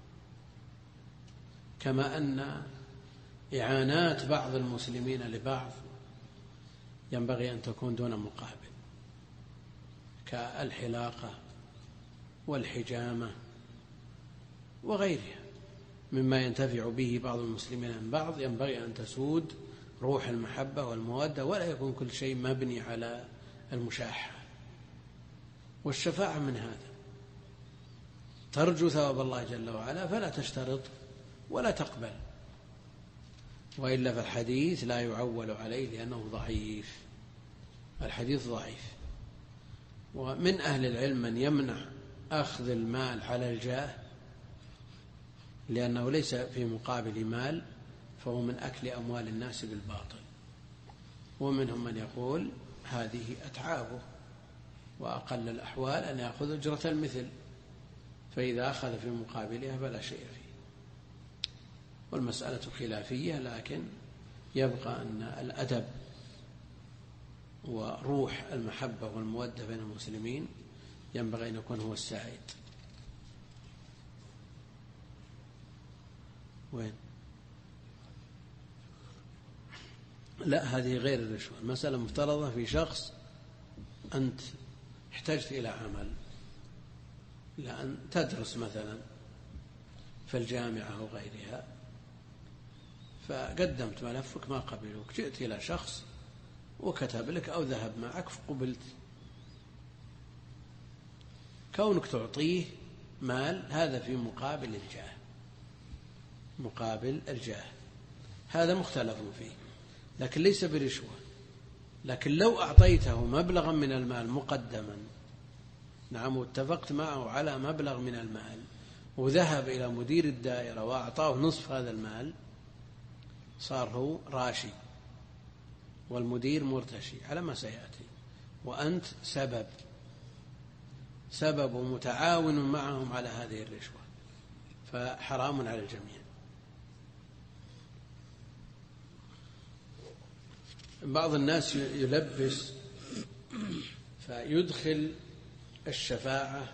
كما أن إعانات بعض المسلمين لبعض ينبغي أن تكون دون مقابل، كالحلاقة والحجامة وغيرها مما ينتفع به بعض المسلمين من بعض، ينبغي أن تسود روح المحبة والمودة، ولا يكون كل شيء مبني على المشاحة. والشفاعة من هذا، ترجو ثواب الله جل وعلا فلا تشترط ولا تقبل، وإلا فالحديث لا يعول عليه لأنه ضعيف، الحديث ضعيف. ومن أهل العلم من يمنع أخذ المال على الجاه لأنه ليس في مقابل مال، فهو من أكل أموال الناس بالباطل. ومنهم من يقول هذه أتعابه، وأقل الأحوال أن يأخذ أجرة المثل، فإذا أخذ في مقابلها فلا شيء فيه. والمسألة خلافية، لكن يبقى أن الأدب وروح المحبة والمودة بين المسلمين ينبغي أن يكون هو السائد. وين؟ لا، هذه غير الرشوة. المسألة مفترضة في شخص أنت احتجت إلى عمل، لأن تدرس مثلا في الجامعة أو غيرها، فقدمت ملفك ما قبلوك، جئت إلى شخص وكتب لك أو ذهب معك فقبلت، كونك تعطيه مال هذا في مقابل الجاه، هذا مختلف فيه، لكن ليس برشوة. لكن لو أعطيته مبلغا من المال مقدما، نعم، واتفقت معه على مبلغ من المال وذهب إلى مدير الدائرة وأعطاه نصف هذا المال، صار هو راشي والمدير مرتشي على ما سيأتي، وأنت سبب ومتعاون معهم على هذه الرشوة، فحرام على الجميع. بعض الناس يلبس فيدخل الشفاعة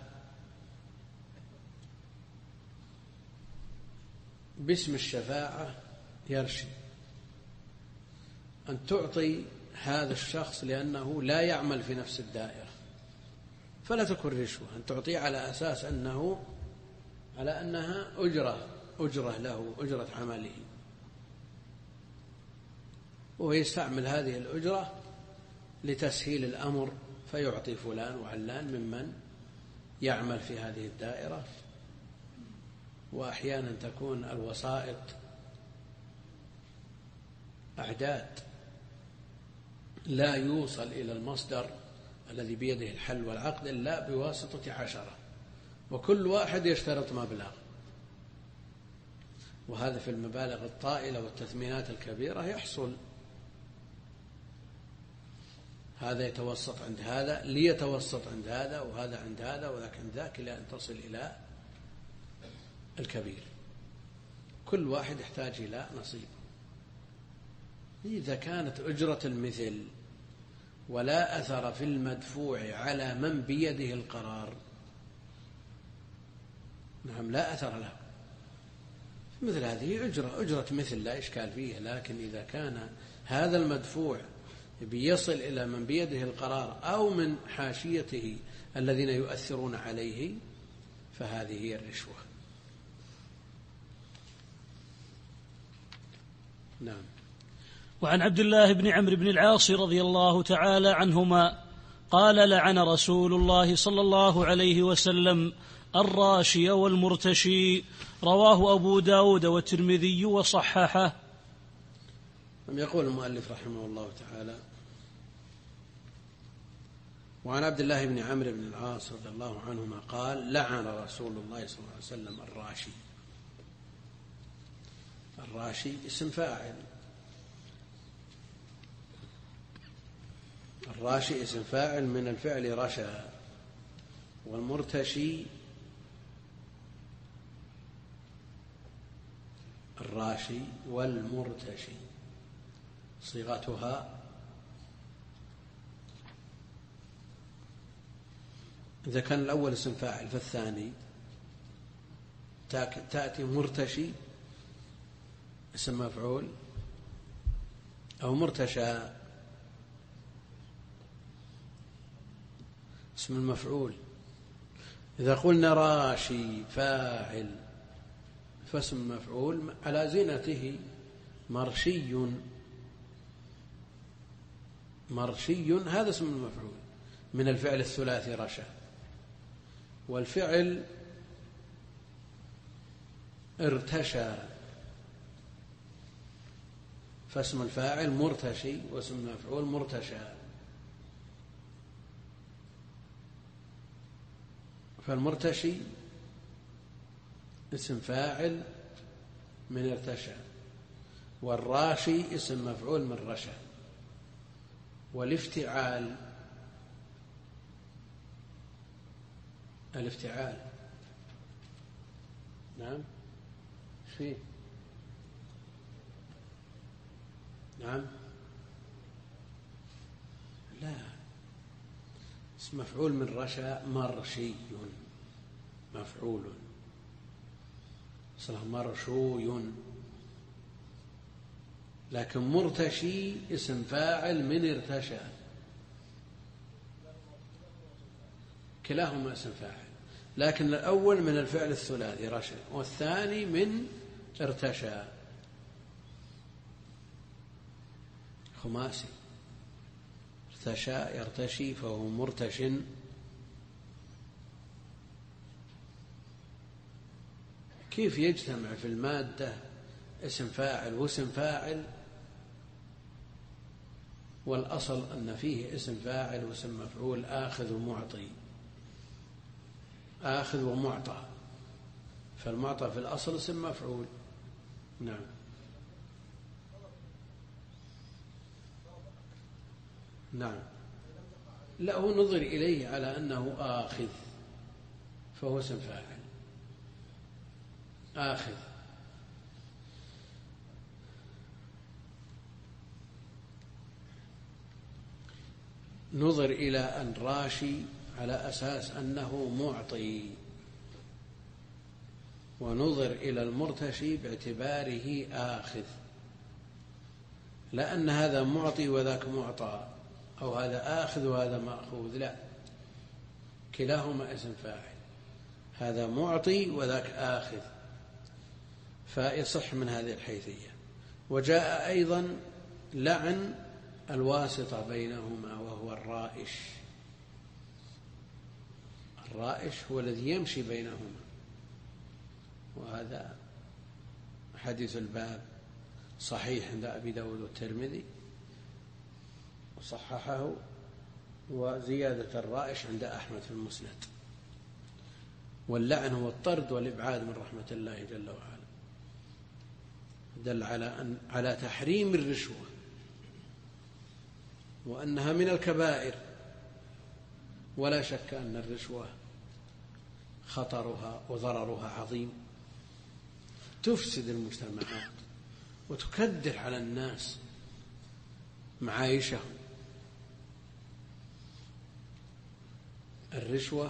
باسم الشفاعة، يرشي أن تعطي هذا الشخص لأنه لا يعمل في نفس الدائرة، فلا تكن رشوة، أن تعطيه على أساس أنها أجرة له، أجرة عمله، ويستعمل هذه الأجرة لتسهيل الأمر، فيعطي فلان وعلان ممن يعمل في هذه الدائرة. وأحيانا تكون الوسائط أعداد، لا يوصل إلى المصدر الذي بيده الحل والعقد إلا بواسطة 10، وكل واحد يشترط مبلغ، وهذا في المبالغ الطائلة والتثمينات الكبيرة يحصل. هذا يتوسط عند هذا ليتوسط عند هذا، وهذا عند هذا، وذاك عند ذاك، إلى أن تصل إلى الكبير. كل واحد يحتاج إلى نصيب. إذا كانت أجرة المثل ولا أثر في المدفوع على من بيده القرار، نعم، لا أثر له، مثل هذه أجرة مثل لا إشكال فيها. لكن إذا كان هذا المدفوع بيصل إلى من بيده القرار أو من حاشيته الذين يؤثرون عليه، فهذه هي الرشوة. نعم. وعن عبد الله بن عمرو بن العاص رضي الله تعالى عنهما قال: لعن رسول الله صلى الله عليه وسلم الراشي والمرتشي. رواه أبو داود والترمذي وصححه. يقول المؤلف رحمه الله تعالى: وعن عبد الله بن عمرو بن العاص رضي الله عنهما قال: لعن رسول الله صلى الله عليه وسلم الراشي. الراشي اسم فاعل، الراشي اسم فاعل من الفعل رشى، والمرتشي الراشي والمرتشي صيغتها إذا كان الأول اسم فاعل فالثاني تأتي مرتشي اسم مفعول، أو مرتشى اسم المفعول. إذا قلنا راشي فاعل فاسم مفعول على زينته مرشي، مرشي هذا اسم المفعول من الفعل الثلاثي رشى، والفعل ارتشى، فاسم الفاعل مرتشي واسم المفعول مرتشى. فالمرتشي اسم فاعل من ارتشى، والراشي اسم مفعول من رشى. والافتعال، الافتعال، نعم، فيه، نعم، لا، اسم مفعول من رشى مرشي، مفعول، أصله مرشوي. لكن مرتشي اسم فاعل من ارتشى، كلاهما اسم فاعل، لكن الأول من الفعل الثلاثي رشى، والثاني من ارتشى، خماسي، ارتشى يرتشي فهو مرتش. كيف يجتمع في المادة اسم فاعل واسم فاعل، والأصل أن فيه اسم فاعل واسم مفعول آخذ ومعطي، آخذ ومعطى، فالمعطى في الأصل اسم مفعول. نعم. نعم. لا، هو نظر إليه على أنه آخذ فهو اسم فاعل آخذ. نظر إلى الراشي على أساس أنه معطي، ونظر إلى المرتشي باعتباره آخذ، لا أن هذا معطي وذاك معطى، أو هذا آخذ وهذا مأخوذ، لا، كلاهما اسم فاعل، هذا معطي وذاك آخذ، فيصح من هذه الحيثية. وجاء أيضا لعن الواسطة بينهما وهو الرائش. الرائش هو الذي يمشي بينهما، وهذا حديث الباب صحيح عند أبي داود والترمذي وصححه، وزيادة الرائش عند أحمد في المسند. واللعن هو الطرد والإبعاد من رحمة الله جل وعلا، دل على تحريم الرشوة وأنها من الكبائر، ولا شك أن الرشوة خطرها وضررها عظيم، تفسد المجتمعات وتكدر على الناس معايشهم. الرشوة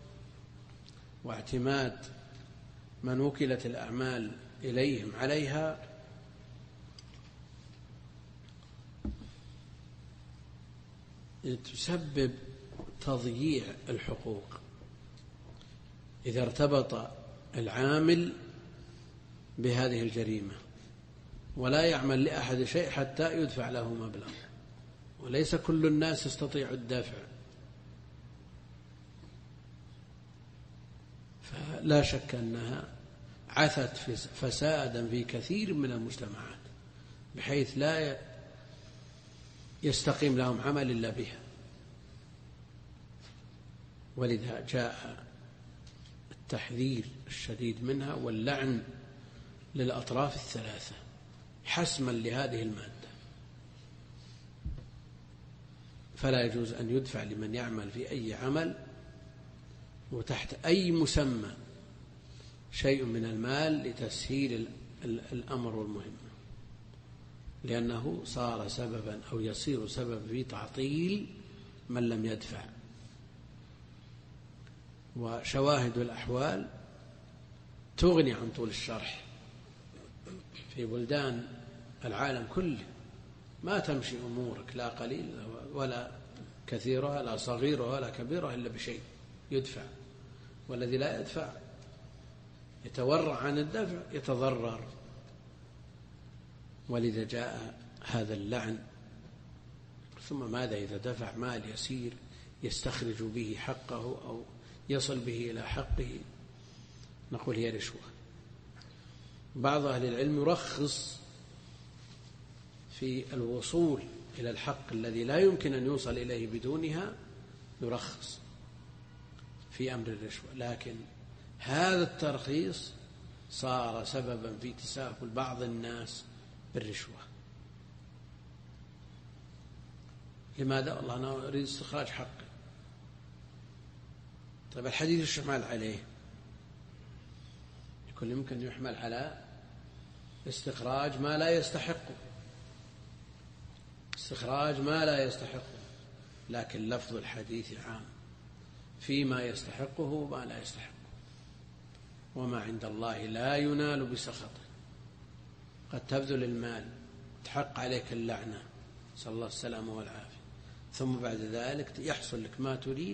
واعتماد من وكلت الأعمال إليهم عليها تسبب تضييع الحقوق إذا ارتبط العامل بهذه الجريمة، ولا يعمل لأحد شيء حتى يدفع له مبلغ، وليس كل الناس يستطيع الدفع. فلا شك أنها عثت فسادا في كثير من المجتمعات بحيث لا يستقيم لهم عمل إلا بها. ولذا جاء التحذير الشديد منها واللعن للأطراف الثلاثة حسما لهذه المادة. فلا يجوز أن يدفع لمن يعمل في أي عمل وتحت أي مسمى شيء من المال لتسهيل الأمر والمهمة، لأنه صار سببا أو يصير سببا في تعطيل من لم يدفع. وشواهد الأحوال تغني عن طول الشرح. في بلدان العالم كله ما تمشي أمورك، لا قليل ولا كثيرها، لا صغيرها ولا كبيرها، إلا بشيء يدفع، والذي لا يدفع يتورع عن الدفع يتضرر. ولذا جاء هذا اللعن. ثم ماذا إذا دفع مال يسير يستخرج به حقه أو يصل به إلى حقه؟ نقول هي رشوة. بعض أهل العلم يرخص في الوصول إلى الحق الذي لا يمكن أن يوصل إليه بدونها، يرخص في أمر الرشوة، لكن هذا الترخيص صار سببا في تساهل بعض الناس بالرشوة. لماذا؟ والله أنا أريد استخراج حقي. طيب الحديث وش يحمل عليه؟ يكون يمكن يحمل على استخراج ما لا يستحقه، استخراج ما لا يستحقه، لكن لفظ الحديث عام فيما يستحقه وما لا يستحقه. وما عند الله لا ينال بسخطه. قد تبذل المال تحق عليك اللعنة، صلى الله السلامة والعافية، ثم بعد ذلك يحصل لك ما تريد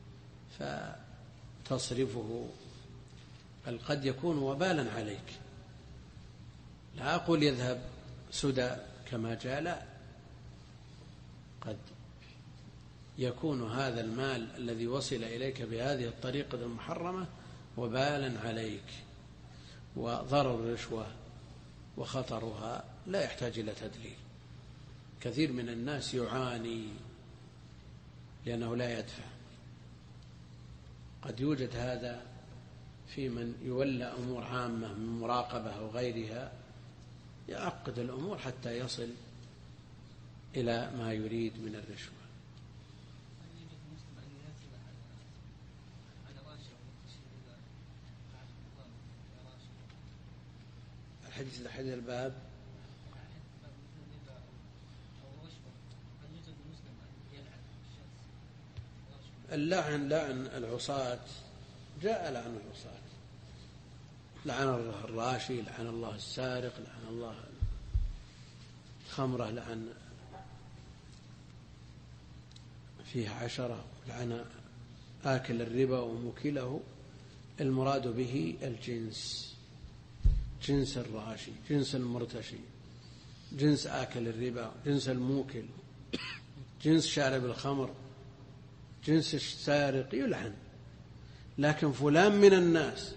فتصرفه، بل قد يكون وبالا عليك. لا أقول يذهب سدى كما جاء، لا، قد يكون هذا المال الذي وصل إليك بهذه الطريقة المحرمة وبالا عليك. وضرر الرشوة وخطرها لا يحتاج إلى تدليل. كثير من الناس يعاني لأنه لا يدفع. قد يوجد هذا في من يولى أمور عامة من مراقبة أو غيرها، يعقد الأمور حتى يصل إلى ما يريد من الرشوة. الحديث الحديث الباب اللعن، لعن العصاة، جاء لعن العصاة، لعن الله الراشي، لعن الله السارق، لعن الله الخمرة، لعن فيه 10، لعن آكل الربا وموكله. المراد به الجنس، جنس الراشي، جنس المرتشي، جنس آكل الربا، جنس الموكل، جنس شارب الخمر، جنس السارق يلعن. لكن فلان من الناس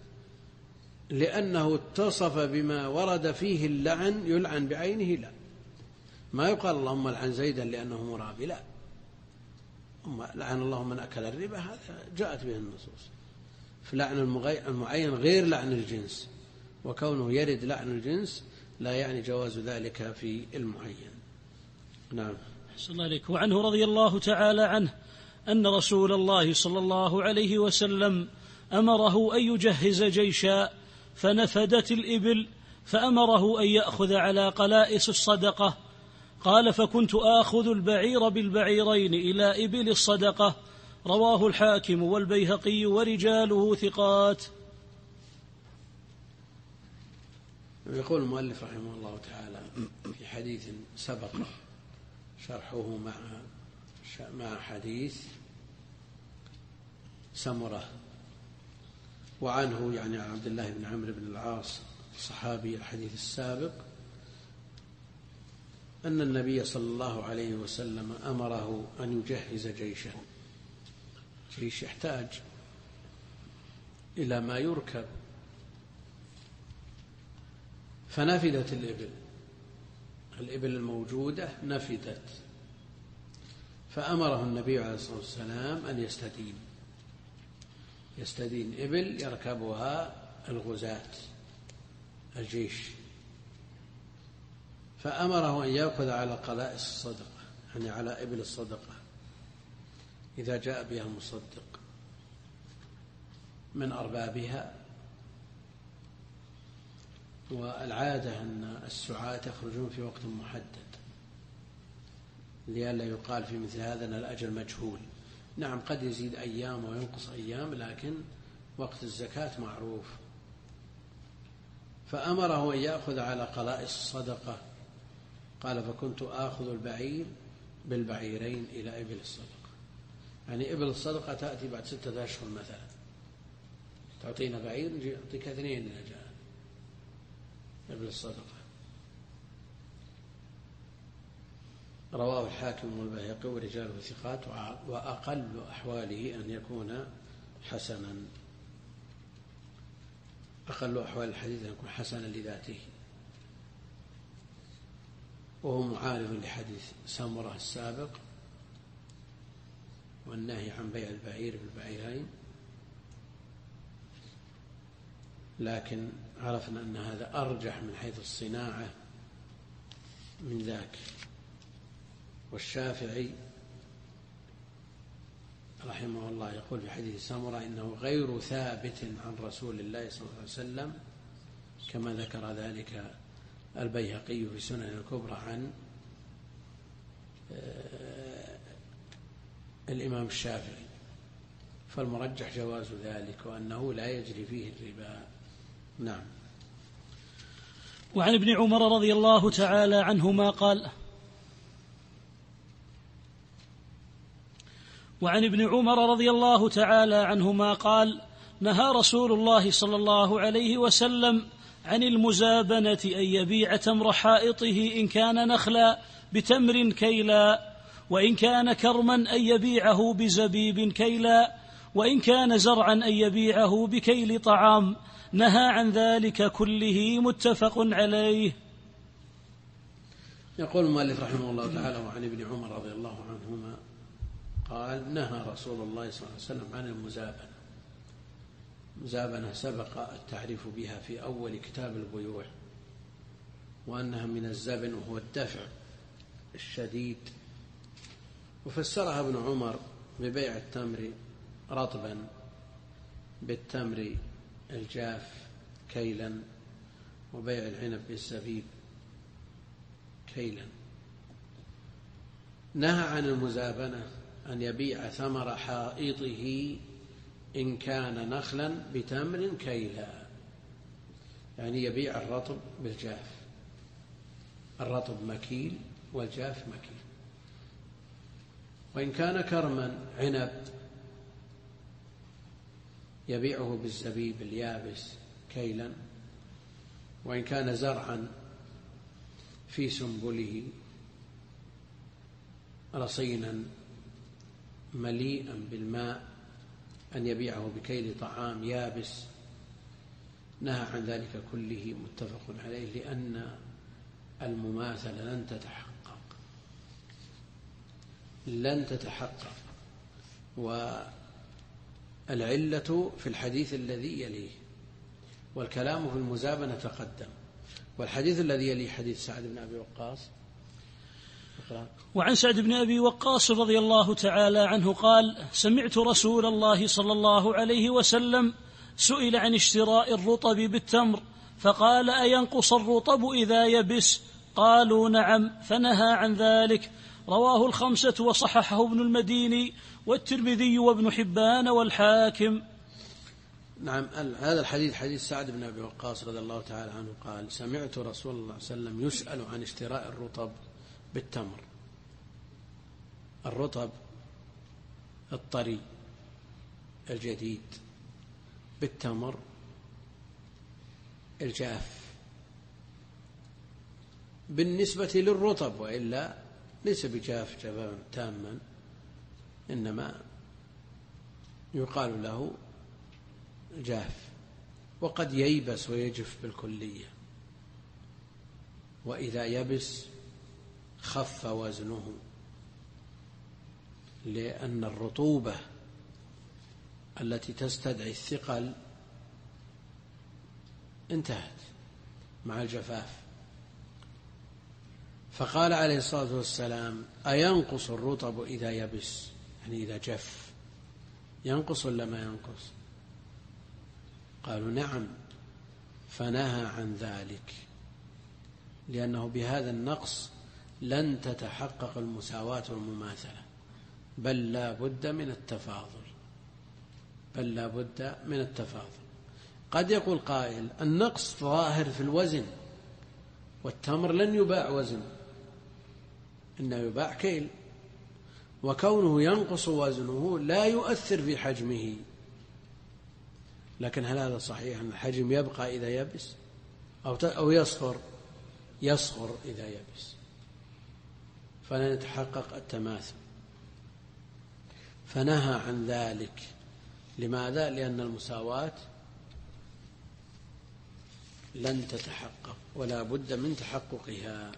لأنه اتصف بما ورد فيه اللعن يلعن بعينه، لا، ما يقال اللهم لعن زيدا لأنه مرابي، لا، لعن الله من أكل الربا، هذا جاءت به النصوص. فلعن المعين غير لعن الجنس، وكونه يرد لعن الجنس لا يعني جواز ذلك في المعين. نعم. أحسن الله عليك. وعنه رضي الله تعالى عنه أن رسول الله صلى الله عليه وسلم أمره أن يجهز جيشا فنفدت الإبل، فأمره أن يأخذ على قلائص الصدقة. قال: فكنت آخذ البعير بالبعيرين إلى إبل الصدقة. رواه الحاكم والبيهقي ورجاله ثقات. يقول المؤلف رحمه الله تعالى في حديث سبق شرحه مع حديث سمرة، وعنه يعني عبد الله بن عمرو بن العاص صحابي الحديث السابق، أن النبي صلى الله عليه وسلم أمره أن يجهز جيشا. جيش يحتاج إلى ما يركب، فنفدت الإبل الموجودة نفدت، فأمره النبي عليه الصلاة والسلام أن يستدين إبل يركبها الغزاة الجيش، فأمره أن يأخذ على قلائص الصدقة، يعني على إبل الصدقة إذا جاء بها المصدق من أربابها. والعادة أن السعاة يخرجون في وقت محدد لئلا يقال في مثل هذا أن الأجل مجهول. نعم، قد يزيد أيام وينقص أيام، لكن وقت الزكاة معروف. فأمره أن يأخذ على قلائص الصدقة. قال: فكنت آخذ البعير بالبعيرين إلى إبل الصدقة، يعني إبل الصدقة تأتي بعد 6 أشهر مثلا، تعطينا بعير نجي نعطيك 2 لنجاة إبل الصدقة. رواه الحاكم والبيهقي ورجاله ثقات، وأقل أحواله أن يكون حسنا، أقل أحوال الحديث أن يكون حسنا لذاته، وهو معارض لحديث سمرة السابق والنهي عن بيع البعير بالبعيرين. لكن عرفنا أن هذا أرجح من حيث الصناعة من ذاك. والشافعي رحمه الله يقول في حديث سمرة إنه غير ثابت عن رسول الله صلى الله عليه وسلم، كما ذكر ذلك البيهقي في سنن الكبرى عن الإمام الشافعي. فالمرجح جواز ذلك وأنه لا يجري فيه الربا. نعم. وعن ابن عمر رضي الله تعالى عنهما قال: وعن ابن عمر رضي الله تعالى عنهما قال: نهى رسول الله صلى الله عليه وسلم عن المزابنة أن يبيع تمر حائطه إن كان نخلا بتمر كيلا، وإن كان كرما أن يبيعه بزبيب كيلا، وإن كان زرعا أن يبيعه بكيل طعام، نهى عن ذلك كله، متفق عليه. يقول المؤلف رحمه الله تعالى: وعن ابن عمر رضي الله عنهما قال: نهى رسول الله صلى الله عليه وسلم عن المزابنة. المزابنة سبق التعريف بها في أول كتاب البيوع، وأنها من الزبن وهو الدفع الشديد، وفسرها ابن عمر ببيع التمر رطبا بالتمر الجاف كيلا، وبيع العنب بالزبيب كيلا. نهى عن المزابنة أن يبيع ثمر حائطه إن كان نخلا بتمر كيلا، يعني يبيع الرطب بالجاف، الرطب مكيل والجاف مكيل. وإن كان كرما عنب يبيعه بالزبيب اليابس كيلا. وإن كان زرعا في سنبله رصينا مليئا بالماء أن يبيعه بكيل طعام يابس، نهى عن ذلك كله، متفق عليه، لأن المماثلة لن تتحقق. والعلة في الحديث الذي يليه، والكلام في المزابنة تقدم. والحديث الذي يليه حديث سعد بن أبي وقاص. وعن سعد بن أبي وقاص رضي الله تعالى عنه قال: سمعت رسول الله صلى الله عليه وسلم سئل عن اشتراء الرطب بالتمر فقال: أينقص الرطب إذا يبس؟ قالوا: نعم، فنهى عن ذلك. رواه الخمسة وصححه ابن المديني والترمذي وابن حبان والحاكم. نعم، هذا الحديث حديث سعد بن أبي وقاص رضي الله تعالى عنه قال: سمعت رسول الله صلى الله عليه وسلم يسأل عن اشتراء الرطب بالتمر. الرطب الطري الجديد بالتمر الجاف بالنسبة للرطب، وإلا ليس بجاف جفافا تاما، إنما يقال له جاف، وقد ييبس ويجف بالكلية. وإذا يبس خف وزنه، لأن الرطوبة التي تستدعي الثقل انتهت مع الجفاف. فقال عليه الصلاة والسلام: أينقص الرطب إذا يبس؟ يعني إذا جف ينقص ولا ما ينقص؟ قالوا: نعم، فنهى عن ذلك، لأنه بهذا النقص لن تتحقق المساواة والمماثلة، بل لا بد من التفاضل. قد يقول قائل: النقص ظاهر في الوزن، والتمر لن يباع وزن، إنه يباع كيل، وكونه ينقص وزنه لا يؤثر في حجمه. لكن هل هذا صحيح أن الحجم يبقى إذا يبس أو يصغر إذا يبس؟ فلن يتحقق التماثل. فنهى عن ذلك. لماذا؟ لأن المساواة لن تتحقق ولا بد من تحققها.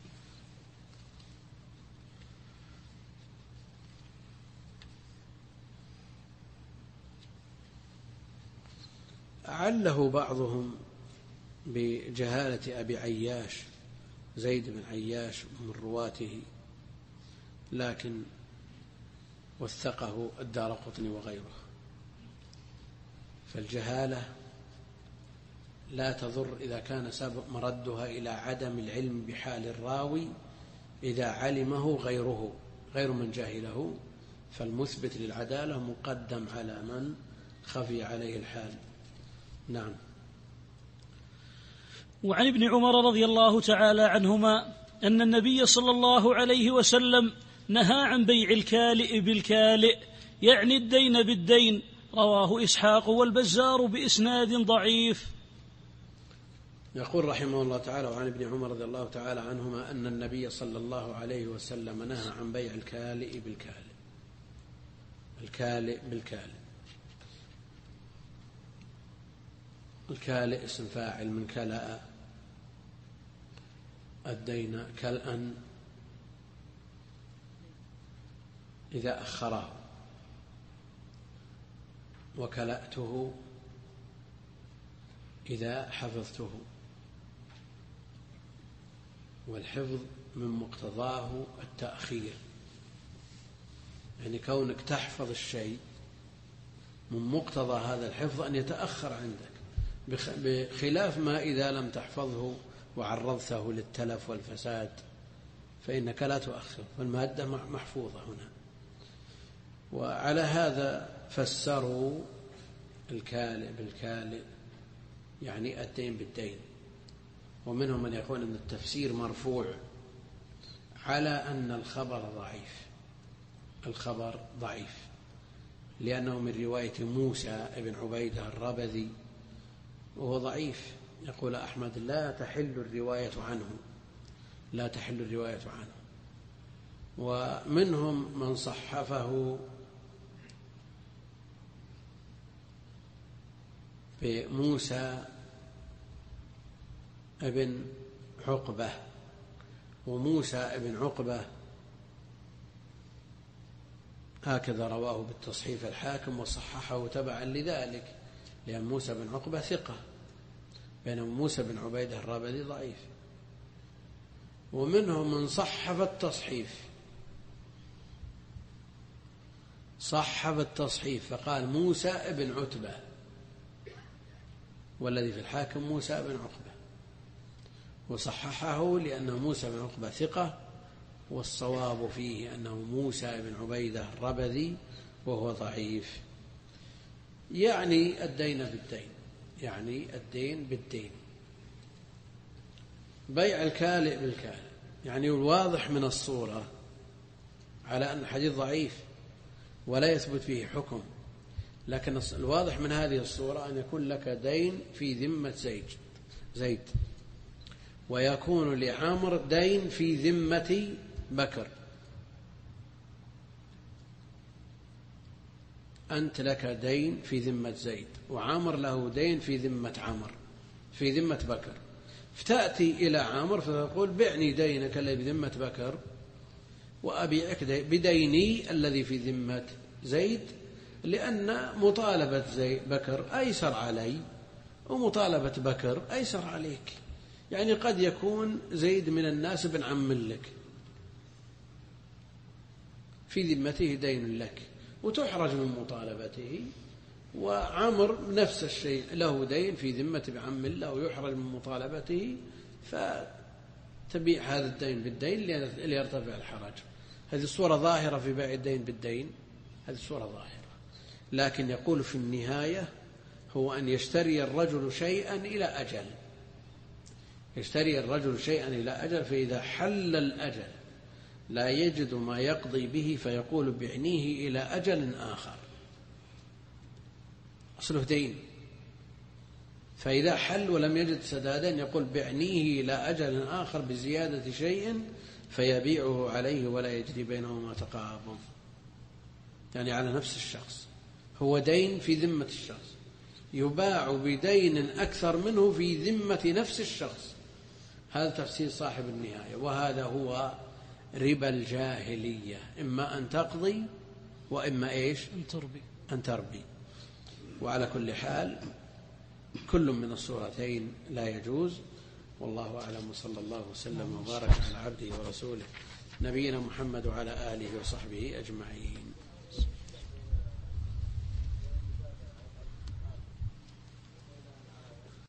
عله بعضهم بجهالة أبي عياش، زيد بن عياش من رواته، لكن وثقه الدارقطني وغيره. فالجهالة لا تضر إذا كان سبب مردها إلى عدم العلم بحال الراوي، إذا علمه غير من جاهله، فالمثبت للعدالة مقدم على من خفي عليه الحال. نعم. وعن ابن عمر رضي الله تعالى عنهما أن النبي صلى الله عليه وسلم نهى عن بيع الكالئ بالكالئ، يعني الدين بالدين. رواه إسحاق والبزار بإسناد ضعيف. يقول رحمه الله تعالى: وعن ابن عمر رضي الله تعالى عنهما أن النبي صلى الله عليه وسلم نهى عن بيع الكالئ بالكالئ. الكالئ بالكالئ الكالئ اسم فاعل من كلأ الدين كلأ إذا أخره، وكلأته إذا حفظته. والحفظ من مقتضاه التأخير، يعني كونك تحفظ الشيء من مقتضى هذا الحفظ أن يتأخر عندك، بخلاف ما إذا لم تحفظه وعرضته للتلف والفساد فإنك لا تؤخر، فالمادة محفوظة هنا. وعلى هذا فسروا الكالئ بالكالئ يعني الدين بالدين. ومنهم من يقول أن التفسير مرفوع على أن الخبر ضعيف لأنه من رواية موسى بن عبيدة الربذي وهو ضعيف. يقول أحمد لا تحل الرواية عنه. ومنهم من صحفه بموسى ابن عقبة، وموسى ابن عقبة هكذا رواه بالتصحيف الحاكم وصححه تبعا لذلك، لأن موسى بن عقبة ثقة، بينما موسى بن عبيدة الرابذي ضعيف. ومنهم من صحف التصحيف فقال موسى ابن عتبة، والذي في الحاكم موسى بن عقبة، وصححه لأنه موسى بن عقبة ثقة، والصواب فيه أنه موسى بن عبيدة الربذي وهو ضعيف. يعني الدين بالدين، بيع الكالئ بالكالئ. يعني الواضح من الصورة على أن الحديث ضعيف ولا يثبت فيه حكم، لكن الواضح من هذه الصورة أن يكون لك دين في ذمة زيد، ويكون لعامر دين في ذمة بكر. أنت لك دين في ذمة زيد، وعامر له دين في ذمة بكر، فتأتي إلى عامر فتقول بعني دينك الذي في ذمة بكر وأبيعك بديني الذي في ذمة زيد، لأن مطالبة بكر أيسر علي ومطالبة بكر أيسر عليك. يعني قد يكون زيد من الناس ابن عم لك في ذمته دين لك وتحرج من مطالبته، وعمر نفس الشيء له دين في ذمة ابن عم له ويحرج من مطالبته، فتبيع هذا الدين بالدين ليرتفع الحرج. هذه الصورة ظاهرة في بيع الدين بالدين، هذه الصورة ظاهرة. لكن يقول في النهاية هو أن يشتري الرجل شيئا إلى أجل، فإذا حل الأجل لا يجد ما يقضي به فيقول بعنيه إلى أجل آخر، أصله دين، فإذا حل ولم يجد سدادا يقول بعنيه إلى أجل آخر بزيادة شيء فيبيعه عليه ولا يجري بينهما تقابض. يعني على نفس الشخص، هو دين في ذمة الشخص يباع بدين أكثر منه في ذمة نفس الشخص. هذا تفسير صاحب النهاية، وهذا هو ربا الجاهلية، إما أن تقضي وإما أن تربي. وعلى كل حال كل من الصورتين لا يجوز، والله أعلم. وصلى الله وسلم وبارك على عبده ورسوله نبينا محمد وعلى آله وصحبه أجمعين.